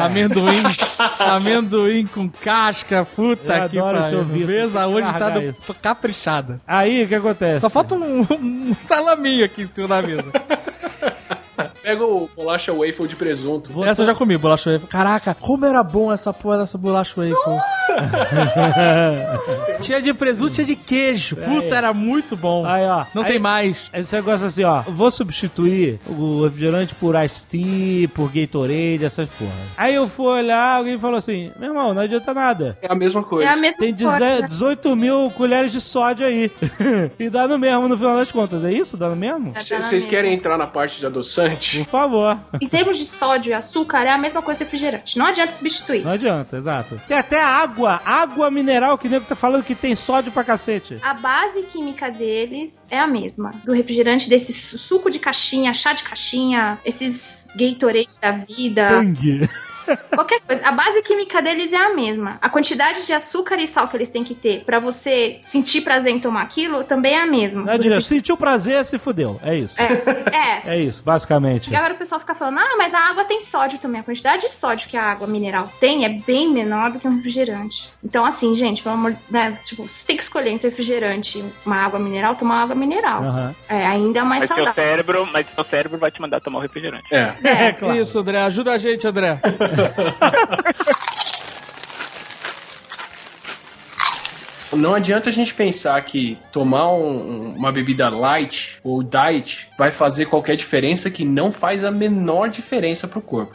Amendoim com casca, fruta aqui. Adoro esse ouvido. Mesa hoje tá caprichada. Aí, o que acontece? Só falta um salaminho aqui em cima da mesa. Pega o bolacha waffle de presunto. Essa eu já comi, bolacha waffle. Caraca, como era bom essa porra dessa bolacha waffle. Tinha de presunto, tinha de queijo. Puta, era muito bom. Aí, ó. Não tem mais. Aí você gosta assim, ó. Vou substituir o refrigerante por Ice Tea, por Gatorade, essas porra. Aí eu fui olhar, alguém falou assim, meu irmão, não adianta nada. É a mesma coisa. É a mesma Tem coisa. 18 mil colheres de sódio aí. E dá no mesmo, no final das contas. É isso? Dá no mesmo? Vocês querem entrar na parte de adoçante? Por favor. Em termos de sódio e açúcar, é a mesma coisa que refrigerante. Não adianta substituir. Não adianta, exato. Tem até água mineral, que o nego tá falando que tem sódio pra cacete. A base química deles é a mesma. Do refrigerante, desse suco de caixinha, chá de caixinha, esses Gatorade da vida. Tangue. Qualquer coisa. A base química deles é a mesma. A quantidade de açúcar e sal que eles têm que ter pra você sentir prazer em tomar aquilo também é a mesma. Não é direto. Sentiu prazer, se fudeu. É isso. É isso, basicamente. E agora o pessoal fica falando, mas a água tem sódio também. A quantidade de sódio que a água mineral tem é bem menor do que um refrigerante. Então, assim, gente, pelo amor, né? Tipo, você tem que escolher entre refrigerante e uma água mineral, tomar água mineral. Uhum. É ainda mais saudável. Mas seu cérebro vai te mandar tomar o refrigerante. É, claro. Isso, André. Ajuda a gente, André. Não adianta a gente pensar que tomar uma bebida light ou diet vai fazer qualquer diferença, que não faz a menor diferença pro corpo.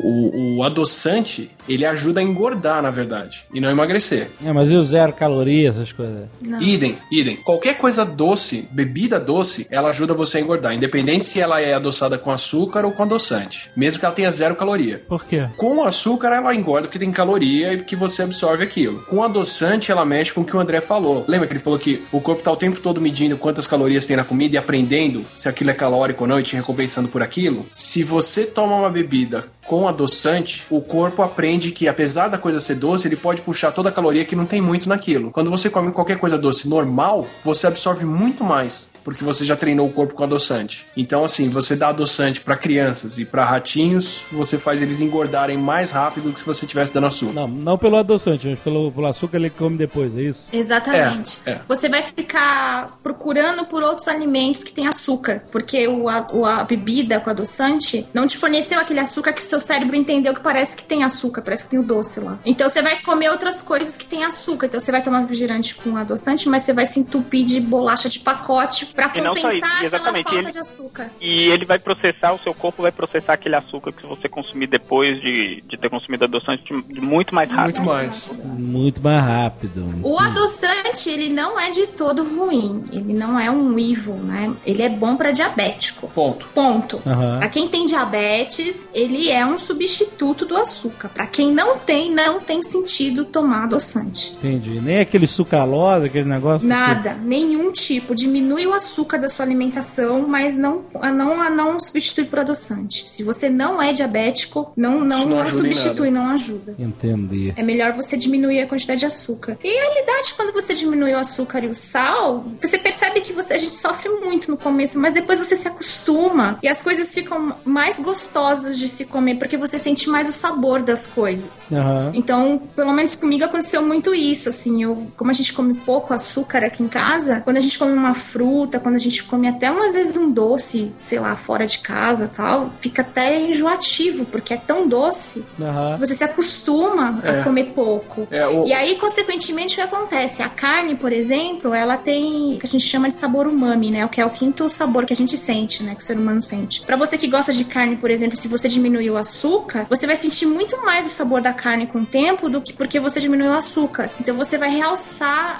O adoçante, ele ajuda a engordar, na verdade, e não emagrecer. Mas e o 0 caloria, essas coisas? Não. Idem. Qualquer coisa doce, bebida doce, ela ajuda você a engordar, independente se ela é adoçada com açúcar ou com adoçante, mesmo que ela tenha 0 caloria. Por quê? Com açúcar, ela engorda porque tem caloria e que você absorve aquilo. Com adoçante, ela mexe com o que o André falou. Lembra que ele falou que o corpo tá o tempo todo medindo quantas calorias tem na comida e aprendendo se aquilo é calórico ou não e te recompensando por aquilo? Se você toma uma bebida com adoçante, o corpo aprende que, apesar da coisa ser doce, ele pode puxar toda a caloria que não tem muito naquilo. Quando você come qualquer coisa doce normal, você absorve muito mais, porque você já treinou o corpo com adoçante. Então, assim, você dá adoçante pra crianças e pra ratinhos, você faz eles engordarem mais rápido do que se você estivesse dando açúcar. Não pelo adoçante, mas pelo açúcar ele come depois, é isso? Exatamente. É. Você vai ficar procurando por outros alimentos que tem açúcar, porque a bebida com adoçante não te forneceu aquele açúcar que o seu cérebro entendeu que parece que tem açúcar, parece que tem o doce lá. Então você vai comer outras coisas que tem açúcar. Então você vai tomar refrigerante com adoçante, mas você vai se entupir de bolacha de pacote pra compensar aquela falta de açúcar. E ele vai processar, o seu corpo vai processar aquele açúcar que você consumir depois de ter consumido adoçante muito mais rápido. Muito mais rápido. O adoçante, ele não é de todo ruim. Ele não é um evil, né? Ele é bom pra diabético. Ponto. Uhum. Pra quem tem diabetes, ele é um substituto do açúcar. Pra quem não tem sentido tomar adoçante. Entendi. Nem aquele sucralose, aquele negócio? Nada. Nenhum tipo. Diminui o açúcar da sua alimentação, mas não substitui por adoçante. Se você não é diabético, não substitui, não ajuda. Entendi. É melhor você diminuir a quantidade de açúcar. E a realidade, quando você diminui o açúcar e o sal, você percebe que a gente sofre muito no começo, mas depois você se acostuma e as coisas ficam mais gostosas de se comer, porque você sente mais o sabor das coisas. Uhum. Então, pelo menos comigo aconteceu muito isso, assim, como a gente come pouco açúcar aqui em casa, quando a gente come uma fruta, quando a gente come até umas vezes um doce, sei lá, fora de casa e tal, fica até enjoativo, porque é tão doce, uhum, que você se acostuma a comer pouco. E aí, consequentemente, o que acontece? A carne, por exemplo, ela tem o que a gente chama de sabor umami, né? O que é o quinto sabor que a gente sente, né? Que o ser humano sente. Pra você que gosta de carne, por exemplo, se você diminuir o açúcar, você vai sentir muito mais o sabor da carne com o tempo do que porque você diminuiu o açúcar. Então você vai realçar,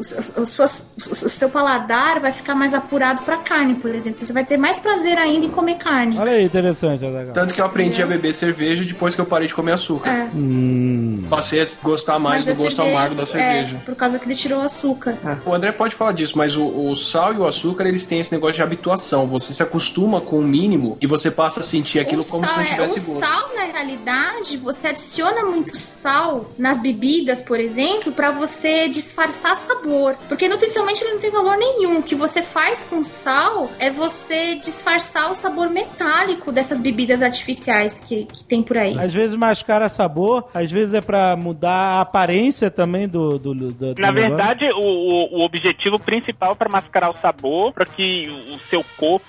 o seu paladar vai ficar mais apurado pra carne, por exemplo. Então, você vai ter mais prazer ainda em comer carne. Olha aí, interessante. Azaghal. Tanto que eu aprendi a beber cerveja depois que eu parei de comer açúcar. Passei a gostar mais do gosto amargo da cerveja. Por causa que ele tirou o açúcar. O André pode falar disso, mas o sal e o açúcar, eles têm esse negócio de habituação. Você se acostuma com o mínimo e você passa a sentir aquilo como se não tivesse gosto. O sal, na realidade, você adiciona muito sal nas bebidas, por exemplo, pra você disfarçar sabor. Porque nutricionalmente ele não tem valor nenhum. O que você faz com sal é você disfarçar o sabor metálico dessas bebidas artificiais que tem por aí. Às vezes mascara sabor, às vezes é pra mudar a aparência também do Na verdade, o objetivo principal é para mascarar o sabor, para que o seu corpo, o seu organismo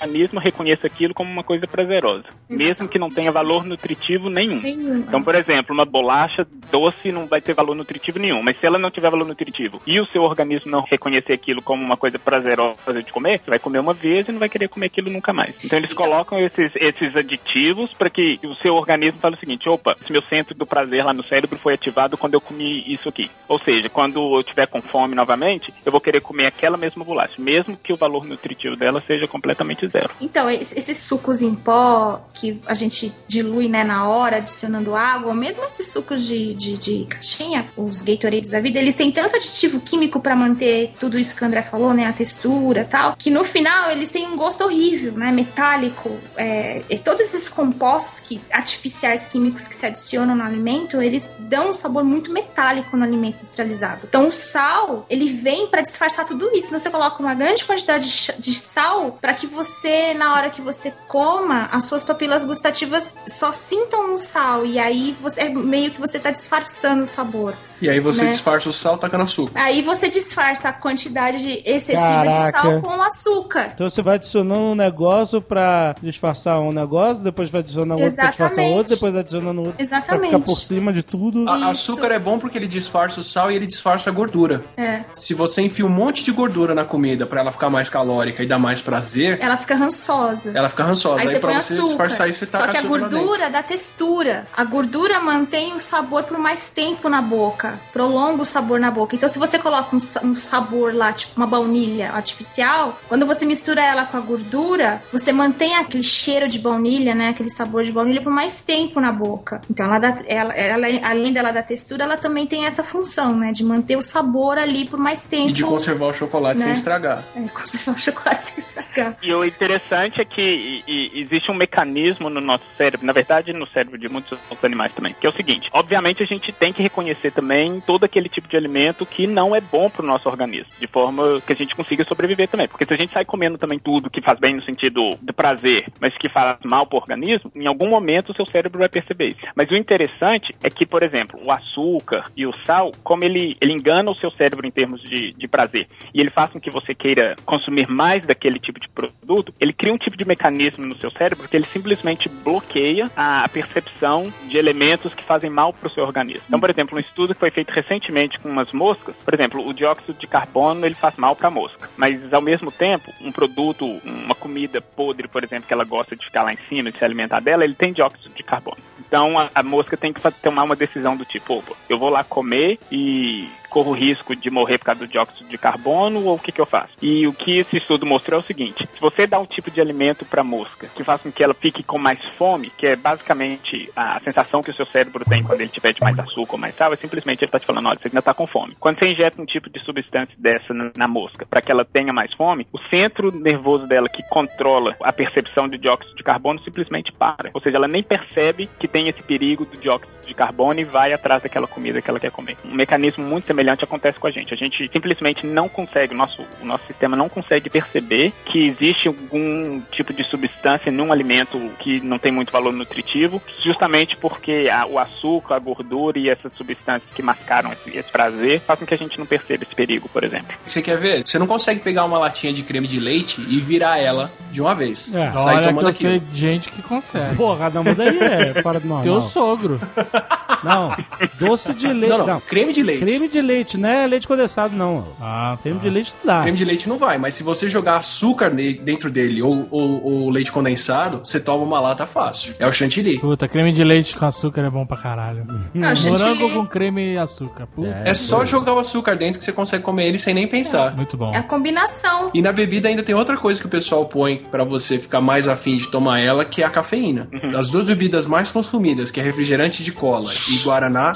organismo reconheça aquilo como uma coisa prazerosa, mesmo que não tenha valor nutritivo nenhum. Então, por exemplo, uma bolacha doce não vai ter valor nutritivo nenhum, mas se ela não tiver valor nutritivo e o seu organismo não reconhecer aquilo como uma coisa prazerosa de comer, você vai comer uma vez e não vai querer comer aquilo nunca mais. Então eles colocam esses aditivos para que o seu organismo fale o seguinte: opa, esse meu centro do prazer lá no cérebro foi ativado quando eu comi isso aqui. Ou seja, quando eu tiver com fome novamente, eu vou querer comer aquela mesma bolacha, mesmo que o valor nutritivo dela seja completamente zero. Então, esses sucos em pó que a gente dilui, né, na hora, adicionando água, mesmo esses sucos de caixinha, os Gatorades da vida, eles têm tanto aditivo químico pra manter tudo isso que o André falou, né, a textura e tal, que no final eles têm um gosto horrível, né, metálico. Todos esses compostos artificiais químicos que se adicionam no alimento, eles dão um sabor muito metálico no alimento industrializado. Então o sal, ele vem pra disfarçar tudo isso. Então você coloca uma grande quantidade de sal pra que você, na hora que você coma, as suas papilas gustativas só sintam o sal, e aí meio que você tá disfarçando o sabor. E aí você disfarça o sal tacando açúcar. Aí você disfarça a quantidade excessiva de sal com açúcar. Então você vai adicionando um negócio pra disfarçar um negócio, depois vai adicionando outro pra disfarçar outro, depois adicionando outro pra ficar por cima de tudo. Açúcar é bom porque ele disfarça o sal e ele disfarça a gordura. Se você enfia um monte de gordura na comida pra ela ficar mais calórica e dar mais prazer, ela fica rançosa. Aí pra você disfarçar isso, você taca açúcar. Só que a gordura dá textura. A gordura mantém o sabor por mais tempo na boca. Prolonga o sabor na boca. Então, se você coloca um sabor lá, tipo uma baunilha artificial, quando você mistura ela com a gordura, você mantém aquele cheiro de baunilha, né? Aquele sabor de baunilha por mais tempo na boca. Então, ela além dela dar textura, ela também tem essa função, né? De manter o sabor ali por mais tempo. E de conservar o chocolate sem estragar. Conservar o chocolate sem estragar. E o interessante é que existe um mecanismo no nosso cérebro, na verdade no cérebro de muitos outros animais também, que é o seguinte: obviamente a gente tem que reconhecer também todo aquele tipo de alimento que não é bom pro nosso organismo, de forma que a gente consiga sobreviver também, porque se a gente sai comendo também tudo que faz bem no sentido do prazer, mas que faz mal pro organismo, em algum momento o seu cérebro vai perceber isso. Mas o interessante é que, por exemplo, o açúcar e o sal, como ele engana o seu cérebro em termos de prazer, e ele faz com que você queira consumir mais daquele tipo de produto, ele cria um tipo de mecanismo no seu cérebro que ele simplesmente bloqueia a percepção de elementos que fazem mal pro seu organismo. Então, por exemplo, um estudo que foi feito recentemente com umas moscas, por exemplo, o dióxido de carbono, ele faz mal pra mosca, mas ao mesmo tempo, um produto, uma comida podre, por exemplo, que ela gosta de ficar lá em cima, de se alimentar dela, ele tem dióxido de carbono. Então a mosca tem que tomar uma decisão do tipo: opa, eu vou lá comer e corro o risco de morrer por causa do dióxido de carbono, ou o que eu faço? E o que esse estudo mostrou é o seguinte: se você dá um tipo de alimento para mosca que faz com que ela fique com mais fome, que é basicamente a sensação que o seu cérebro tem quando ele tiver de mais açúcar ou mais sal, é simplesmente ele tá te falando: olha, você ainda tá com fome. Quando você injeta um tipo de substância dessa na mosca para que ela tenha mais fome, o centro nervoso dela que controla a percepção de dióxido de carbono simplesmente para. Ou seja, ela nem percebe que tem esse perigo do dióxido de carbono e vai atrás daquela comida que ela quer comer. Um mecanismo muito semelhante acontece com a gente. A gente simplesmente não consegue, o nosso sistema não consegue perceber que existe algum tipo de substância num alimento que não tem muito valor nutritivo, justamente porque o açúcar, a gordura e essas substâncias que mascaram esse prazer fazem com que a gente não perceba esse perigo, por exemplo. Você quer ver? Você não consegue pegar uma latinha de creme de leite e virar ela de uma vez. Sair tomando aquilo. Eu sei de gente que consegue. Porra, não, muda aí, fora do normal. Teu sogro. Não, doce de leite. Não, creme de leite. Creme de leite, não é leite condensado, não. Creme de leite não dá. Creme de leite não vai, mas se você jogar açúcar dentro dele ou leite condensado, você toma uma lata fácil. É o chantilly. Puta, creme de leite com açúcar é bom pra caralho. Morango com creme e açúcar. É só jogar o açúcar dentro que você consegue comer ele sem nem pensar. Muito bom. É a combinação. E na bebida ainda tem outra coisa que o pessoal põe pra você ficar mais afim de tomar ela, que é a cafeína. As duas bebidas mais consumidas, que é refrigerante de cola e guaraná,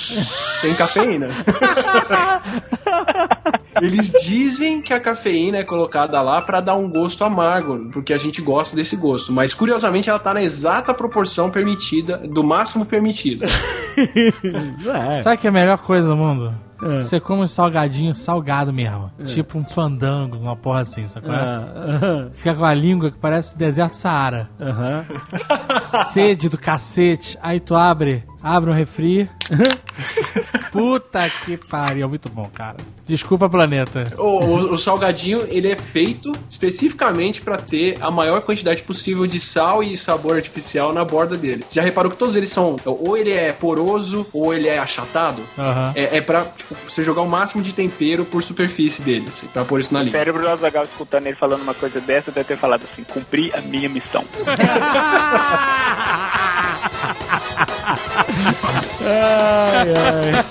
tem cafeína. Eles dizem que a cafeína é colocada lá pra dar um gosto amargo, porque a gente gosta desse gosto, mas curiosamente ela tá na exata proporção permitida, do máximo permitido. Sabe que é a melhor coisa do mundo? Você come um salgadinho salgado mesmo. Tipo um fandango, uma porra assim, sacou? Fica com a língua que parece deserto Saara. Sede do cacete. Aí tu abre abre um refri. Puta que pariu, muito bom, cara. Desculpa, planeta. O salgadinho, ele é feito especificamente pra ter a maior quantidade possível de sal e sabor artificial na borda dele. Já reparou que todos eles são, ou ele é poroso, ou ele é achatado? Uhum. É pra, tipo, você jogar o máximo de tempero por superfície dele, assim, pra pôr isso na O língua. cérebro do Azaghal escutando ele falando uma coisa dessa deve ter falado assim, cumpri a minha missão. Ai, ai.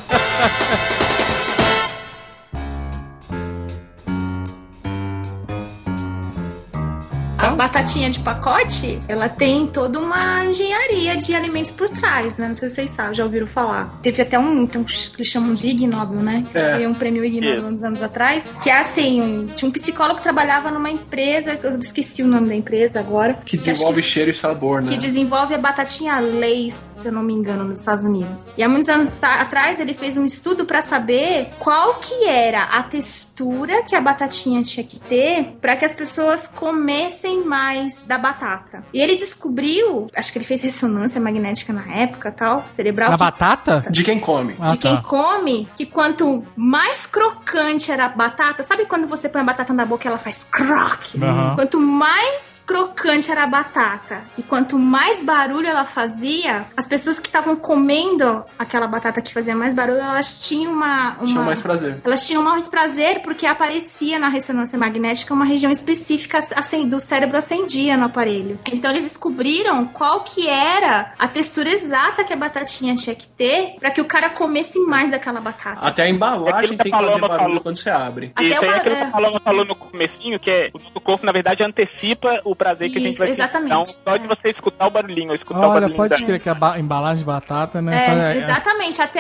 A batatinha de pacote, ela tem toda uma engenharia de alimentos por trás, né? Não sei se vocês sabem, já ouviram falar. Teve até que eles chamam de Ig Nobel, né? Foi um prêmio Ig Nobel uns anos atrás. Que é assim, tinha um psicólogo que trabalhava numa empresa, eu esqueci o nome da empresa agora. Que desenvolve cheiro e sabor, né? Que desenvolve a batatinha Lay's, se eu não me engano, nos Estados Unidos. E há muitos anos atrás ele fez um estudo pra saber qual que era a textura que a batatinha tinha que ter pra que as pessoas comessem mais da batata. E ele descobriu, acho que ele fez ressonância magnética na época, tal, cerebral. Na batata? De quem come. De quem come, que quanto mais crocante era a batata, sabe quando você põe a batata na boca e ela faz croque? Uhum. Quanto mais crocante era a batata e quanto mais barulho ela fazia, as pessoas que estavam comendo aquela batata que fazia mais barulho, elas tinham tinham mais prazer. Elas tinham mais prazer porque aparecia na ressonância magnética uma região específica do cérebro acendia no aparelho. Então eles descobriram qual que era a textura exata que a batatinha tinha que ter pra que o cara comesse mais daquela batata. Até a embalagem tem que fazer barulho quando você abre. Até isso aí é aquilo que a falou no comecinho, que é o nosso corpo, na verdade, antecipa o prazer que a gente vai ter. Exatamente. Então, só de você escutar o barulhinho, ou escutar o Olha, barulhinho. pode crer que a embalagem de batata, né? Exatamente. Até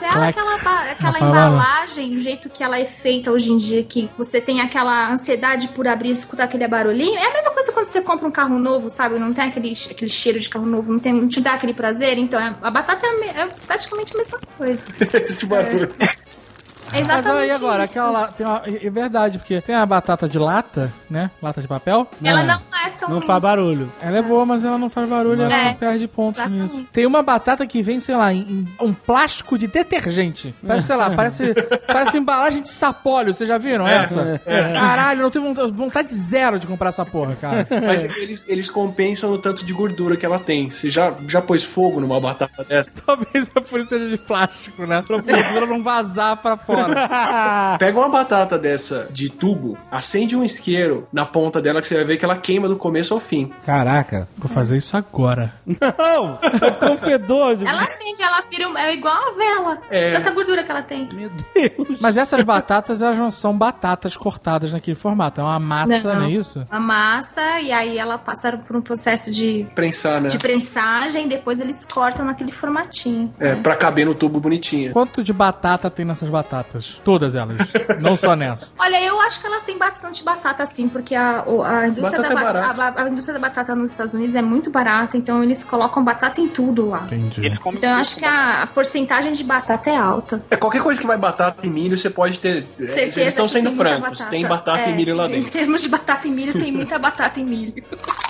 aquela embalagem, o jeito que ela é feita hoje em dia, que você tem aquela ansiedade por abrir e escutar aquele barulhinho, é a mesma coisa quando você compra um carro novo, sabe? Não tem aquele cheiro de carro novo, não te dá aquele prazer. Então, a batata é praticamente a mesma coisa. Esse barulho. Exatamente. Mas aí agora, isso. é verdade, porque tem a batata de lata, né? Lata de papel. Ela não é tão... Não faz barulho. Ela é boa, mas ela não faz barulho, ela perde pontos Exatamente. nisso. Tem uma batata que vem, sei lá, em um plástico de detergente. Parece, sei lá, parece embalagem de sapólio. Vocês já viram essa? Caralho, eu não tenho vontade zero de comprar essa porra, cara. Mas eles compensam no tanto de gordura que ela tem. Você já pôs fogo numa batata dessa? Talvez a por seja de plástico, né? Pra gordura não vazar pra fora. Pega uma batata dessa de tubo, acende um isqueiro na ponta dela que você vai ver que ela queima do começo ao fim. Caraca. Vou fazer isso agora. Não! Ficou um fedor. Ela acende, ela vira é igual a vela. De tanta gordura que ela tem. Meu Deus. Mas essas batatas, elas não são batatas cortadas naquele formato. É uma massa, não é isso? A massa, e aí ela passa por um processo de Prensar, né? de prensagem, depois eles cortam naquele formatinho. Pra caber no tubo bonitinho. Quanto de batata tem nessas batatas? Todas elas. Não só nessa. Olha, eu acho que elas têm bastante batata, sim, porque a indústria a indústria da batata nos Estados Unidos é muito barata, então eles colocam batata em tudo lá. Entendi. Então eu acho que a porcentagem de batata é alta. Qualquer coisa que vai batata e milho, você pode ter... Certeza eles estão que sendo tem muita francos. batata. Tem batata e milho lá Em dentro. termos de batata e milho, tem muita batata e milho.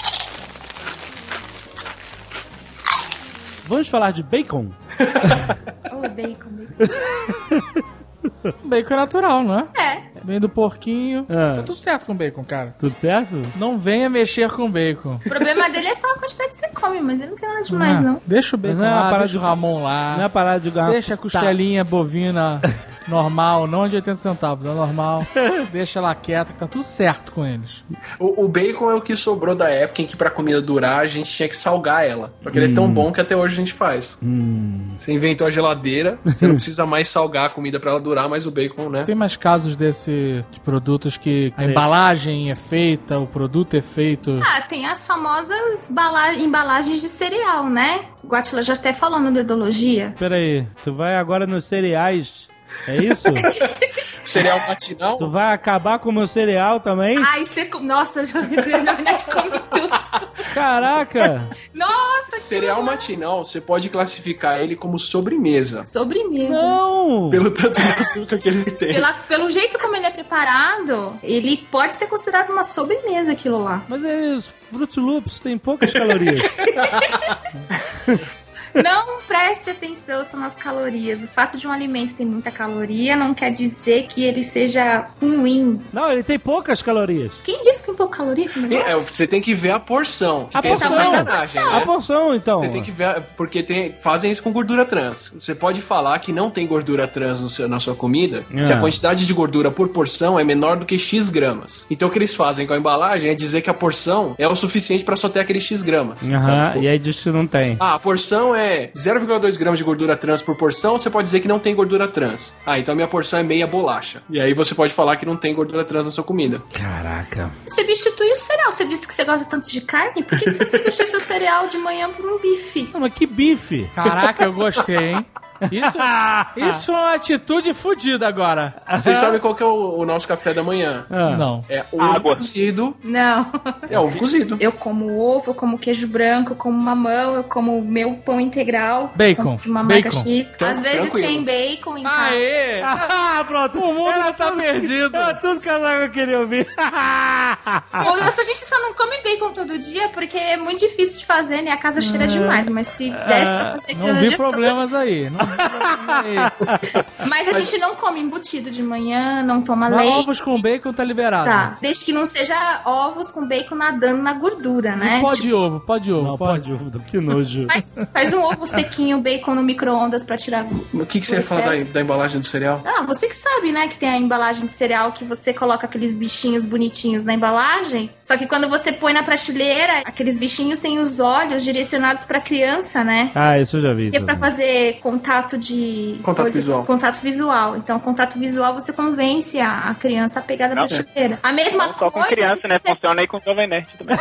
Vamos falar de bacon? Bacon. Bacon é natural, não é? É. Vem do porquinho. Ah. Tá tudo certo com bacon, cara. Tudo certo? Não venha mexer com bacon. O problema dele é só a quantidade que você come, mas ele não tem nada demais, não. Deixa o bacon Mas não é uma lá, parada deixa o de- Ramon lá. Não é parada de ganhar. Deixa a costelinha bovina normal, não de 80 centavos, é normal. Deixa ela quieta, que tá tudo certo com eles. O bacon é o que sobrou da época em que pra comida durar a gente tinha que salgar ela. Porque ele é tão bom que até hoje a gente faz. Você inventou a geladeira, você não precisa mais salgar a comida pra ela durar, mas o bacon, né? Tem mais casos de produtos que a embalagem é feita, o produto é feito... Tem as famosas embalagens de cereal, né? O Guatila já até falou no Nerdologia. Pera aí, tu vai agora nos cereais, é isso? Cereal matinal? Tu vai acabar com o meu cereal também? Ai, você... Nossa, eu já lembrei, na verdade, come tudo. Caraca! Nossa, Cereal matinal, você pode classificar ele como sobremesa. sobremesa. Não! Pelo tanto de açúcar que ele tem. Pelo jeito como ele é preparado, ele pode ser considerado uma sobremesa, aquilo lá. Mas os Fruit Loops têm poucas calorias. Não preste atenção só nas calorias. O fato de um alimento ter muita caloria não quer dizer que ele seja ruim. Não, ele tem poucas calorias. Quem disse que tem pouca caloria? Você tem que ver a porção. A porção. Sacanagem, né? A porção, então. Você tem que ver, porque fazem isso com gordura trans. Você pode falar que não tem gordura trans na sua comida se a quantidade de gordura por porção é menor do que X gramas. Então o que eles fazem com a embalagem é dizer que a porção é o suficiente pra só ter aqueles X gramas. E aí diz que não tem. A porção é 0,2 gramas de gordura trans por porção, você pode dizer que não tem gordura trans. Então minha porção é meia bolacha. E aí você pode falar que não tem gordura trans na sua comida. Caraca. Você substitui o cereal. Você disse que você gosta tanto de carne? Por que você substitui seu cereal de manhã por um bife? Não, mas que bife? Caraca, eu gostei, hein? Isso é uma atitude fodida agora. Vocês sabem qual que é o nosso café da manhã? Não. É ovo cozido. Não. É ovo cozido. Eu como ovo, eu como queijo branco, eu como mamão, eu como meu pão integral. Bacon. De uma marca Bacon. X. Então, Às vezes tranquilo. tem bacon em casa. Aê! Pronto. O mundo tá perdido. Era tudo que eu queria ouvir. A gente só não come bacon todo dia porque é muito difícil de fazer, né? A casa cheira demais. Mas se desse pra fazer Não vi problemas aí. Não vi problemas aí. Mas a gente não come embutido de manhã, não toma Mas leite. ovos com bacon tá liberado. Tá, desde que não seja ovos com bacon nadando na gordura, né? Pode ovo, pode ovo. Não, pode ovo, que nojo. Faz um ovo sequinho, bacon no micro-ondas pra tirar O que você ia falar da embalagem do cereal? Ah, você que sabe, né, que tem a embalagem de cereal que você coloca aqueles bichinhos bonitinhos na embalagem, só que quando você põe na prateleira, aqueles bichinhos têm os olhos direcionados pra criança, né? Isso eu já vi. Que é pra fazer contato visual. Contato visual. Então, contato visual você convence a criança a pegar da prateleira. A mesma Não só coisa... com criança, né? Funciona aí com o Jovem Nerd também.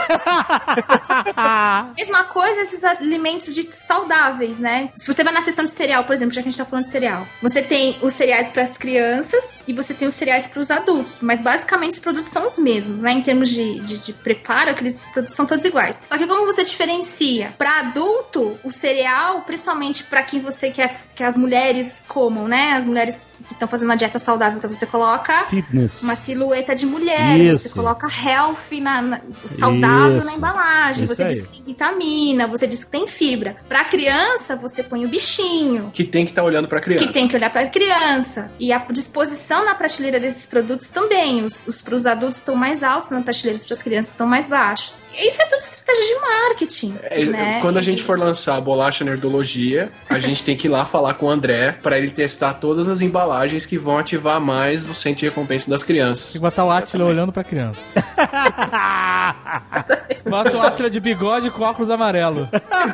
Mesma coisa esses alimentos ditos saudáveis, né? Se você vai na seção de cereal, por exemplo, já que a gente tá falando de cereal, você tem os cereais para as crianças e você tem os cereais para os adultos, mas basicamente os produtos são os mesmos, né? Em termos de preparo, aqueles produtos são todos iguais. Só que como você diferencia? Para adulto, o cereal, principalmente para quem você quer que as mulheres comam, né? As mulheres que estão fazendo uma dieta saudável, então você coloca fitness, uma silhueta de mulher, você coloca health saudável na embalagem, você diz que tem vitamina, você diz que tem fibra. Pra criança, você põe o bichinho. Que tem que estar olhando pra criança. Que tem que olhar pra criança. E a disposição na prateleira desses produtos também. Os pros adultos estão mais altos na prateleira, os pras crianças estão mais baixos. Isso é tudo estratégia de marketing. Né? Quando a gente for lançar a Bolacha Nerdologia, a gente tem que ir lá falar com o André pra ele testar todas as embalagens que vão ativar mais o centro de recompensa das crianças. Tem que botar o Átila olhando pra criança. Bota o Átila de bigode com óculos amarelo.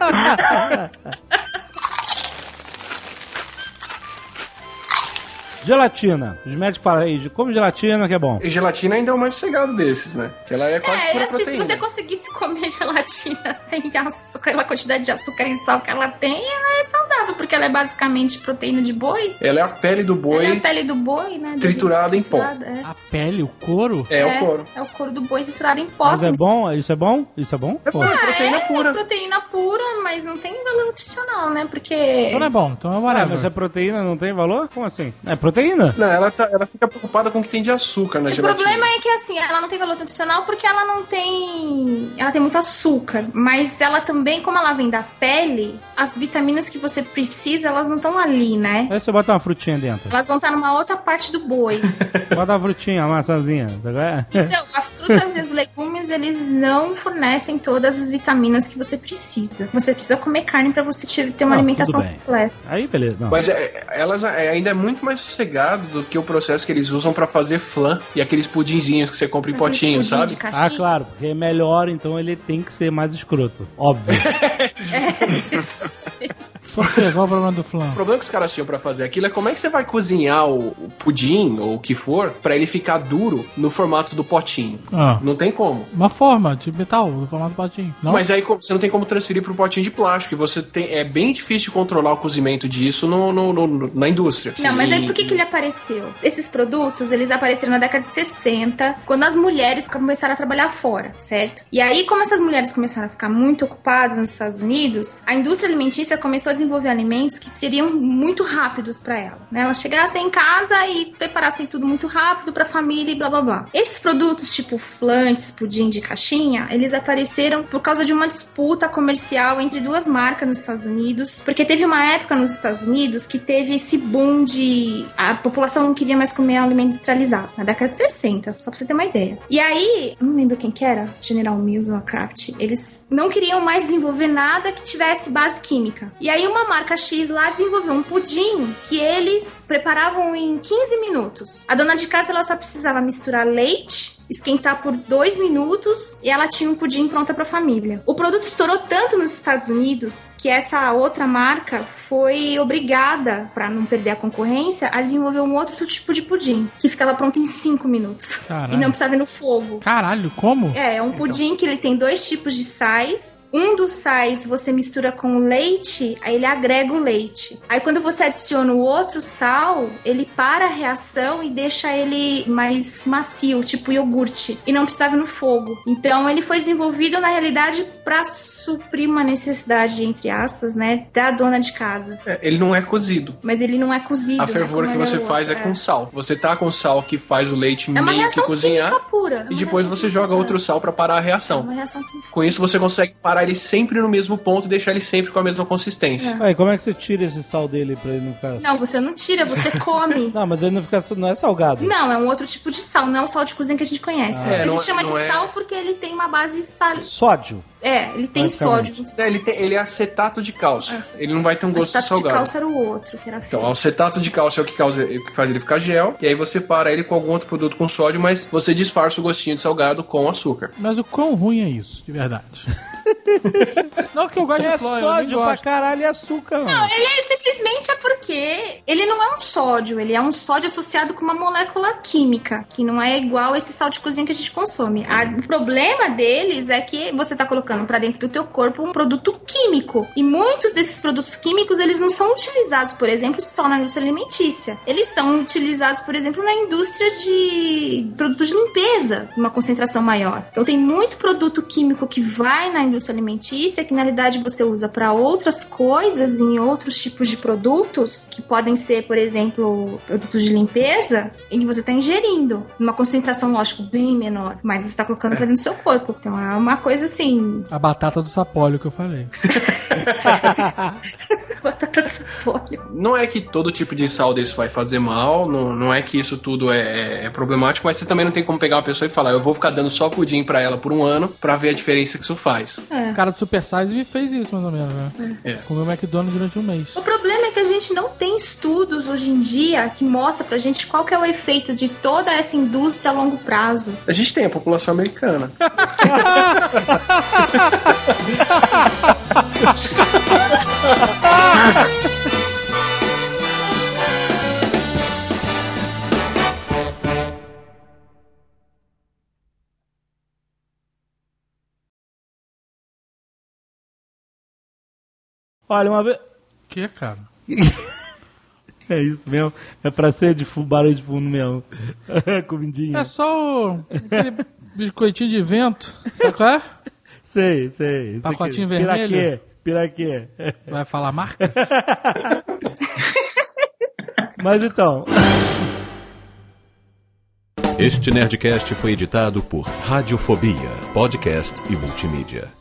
Gelatina. Os médicos falam aí, come gelatina que é bom. E gelatina ainda é o mais sossegado desses, né? Que ela é quase pura proteína. Se você conseguisse comer gelatina sem açúcar, aquela quantidade de açúcar e sal que ela tem, ela é saudável, porque ela é basicamente proteína de boi. Ela é a pele do boi. Ela é a pele do boi, né? Triturada em pó. É. A pele, o couro? É o couro. É o couro do boi triturado em pó. Mas é bom? Isso é bom? Isso é bom? É proteína pura. É proteína pura, mas não tem valor nutricional, né? Porque... Então não é bom, então é whatever. Mas a proteína não tem valor? Como assim? É proteína? Não, ela fica preocupada com o que tem de açúcar na gelatina. O problema é que, assim, ela não tem valor nutricional porque ela não tem... Ela tem muito açúcar, mas ela também, como ela vem da pele, as vitaminas que você precisa, elas não estão ali, né? Aí você bota uma frutinha dentro. Elas vão estar numa outra parte do boi. Bota uma frutinha, uma maçãzinha. Então, as frutas e os legumes, eles não fornecem todas as vitaminas que você precisa. Você precisa comer carne pra você ter uma alimentação completa. Aí, beleza. Não. Mas elas ainda é muito mais sossegado do que o processo que eles usam pra fazer flan e aqueles pudinzinhos que você compra em potinho, sabe? Claro, porque é melhor, então ele tem que ser mais escroto. Óbvio. Por quê? Qual o problema do flan? O problema que os caras tinham pra fazer aquilo é como é que você vai cozinhar o pudim, ou o que for, pra ele ficar duro no formato do potinho. Não tem como. Uma forma de metal, no formato do potinho. Não? Mas aí você não tem como transferir pro potinho de plástico. E você é bem difícil de controlar o cozimento disso na indústria. Não, mas aí por que ele apareceu? Esses produtos, eles apareceram na década de 60, quando as mulheres começaram a trabalhar fora, certo? E aí, como essas mulheres começaram a ficar muito ocupadas nos Estados Unidos, a indústria alimentícia começou a desenvolver alimentos que seriam muito rápidos para ela, né? Elas chegassem em casa e preparassem tudo muito rápido para a família e blá blá blá. Esses produtos, tipo flan, pudim de caixinha, eles apareceram por causa de uma disputa comercial entre duas marcas nos Estados Unidos, porque teve uma época nos Estados Unidos que teve esse boom de... a população não queria mais comer alimento industrializado, na década de 60, só pra você ter uma ideia. E aí, não lembro quem que era, General Mills ou a Kraft, eles não queriam mais desenvolver nada que tivesse base química. E aí uma marca X lá desenvolveu um pudim que eles preparavam em 15 minutos. A dona de casa, ela só precisava misturar leite, esquentar por 2 minutos e ela tinha um pudim pronta pra família. O produto estourou tanto nos Estados Unidos que essa outra marca foi obrigada, pra não perder a concorrência, a desenvolver um outro tipo de pudim, que ficava pronto em 5 minutos. Caralho. E não precisava ir no fogo. Caralho, como? É um pudim que ele tem 2 tipos de sais. Um dos sais você mistura com leite, aí ele agrega o leite. Aí quando você adiciona o outro sal, ele para a reação e deixa ele mais macio, tipo iogurte. E não precisava ir no fogo. Então ele foi desenvolvido, na realidade, para suprir uma necessidade, entre aspas, né, da dona de casa. Ele não é cozido. Mas ele não é cozido. A fervura que você faz é com sal. Você tá com sal que faz o leite uma meio que cozinhar. Pura. E depois você joga outro sal pra parar a reação. É uma reação química. Com isso você consegue parar ele sempre no mesmo ponto e deixar ele sempre com a mesma consistência. Aí, como é que você tira esse sal dele pra ele não ficar... Não, você não tira, você come. Não, mas ele não é salgado. Não, é um outro tipo de sal, não é o sal de cozinha que a gente conhece. A gente chama de sal porque ele tem uma base sal... Sódio. Ele tem sódio. Ele é acetato de cálcio. Ele não vai ter um gosto salgado. Acetato de cálcio era o outro, que era feio. Então, o acetato de cálcio é o que faz ele ficar gel, e aí você para ele com algum outro produto com sódio, mas você disfarça o gostinho de salgado com açúcar. Mas o quão ruim é isso, de verdade? Não que eu gosto de flor, sódio pra caralho e açúcar, mano. Não, ele simplesmente é porque ele não é um sódio, ele é um sódio associado com uma molécula química, que não é igual esse sal de cozinha que a gente consome. O problema deles é que você tá colocando pra dentro do teu corpo um produto químico. E muitos desses produtos químicos, eles não são utilizados, por exemplo, só na indústria alimentícia. Eles são utilizados, por exemplo, na indústria de produtos de limpeza, uma concentração maior. Então tem muito produto químico que vai na indústria alimentícia, que na realidade você usa para outras coisas, em outros tipos de produtos, que podem ser, por exemplo, produtos de limpeza, em que você está ingerindo, numa concentração, lógico, bem menor, mas você está colocando para dentro do seu corpo. Então é uma coisa assim... A batata do sapólio que eu falei. Batata do sapólio. Não é que todo tipo de sal desse vai fazer mal, não é que isso tudo é problemático, mas você também não tem como pegar uma pessoa e falar, eu vou ficar dando só pudim pra ela por 1 ano pra ver a diferença que isso faz. O cara do Super Size me fez isso, mais ou menos, né? Comeu McDonald's durante 1 mês. O problema é que a gente não tem estudos hoje em dia que mostra pra gente qual que é o efeito de toda essa indústria a longo prazo. A gente tem a população americana. Olha, uma vez... Que, cara? É isso mesmo. É pra ser de barulho de fundo mesmo. Comidinha. É só aquele biscoitinho de vento. Sabe qual é? Sei. Pacotinho vermelho. Piraquê. Vai falar a marca? Mas então... Este Nerdcast foi editado por Radiofobia, podcast e multimídia.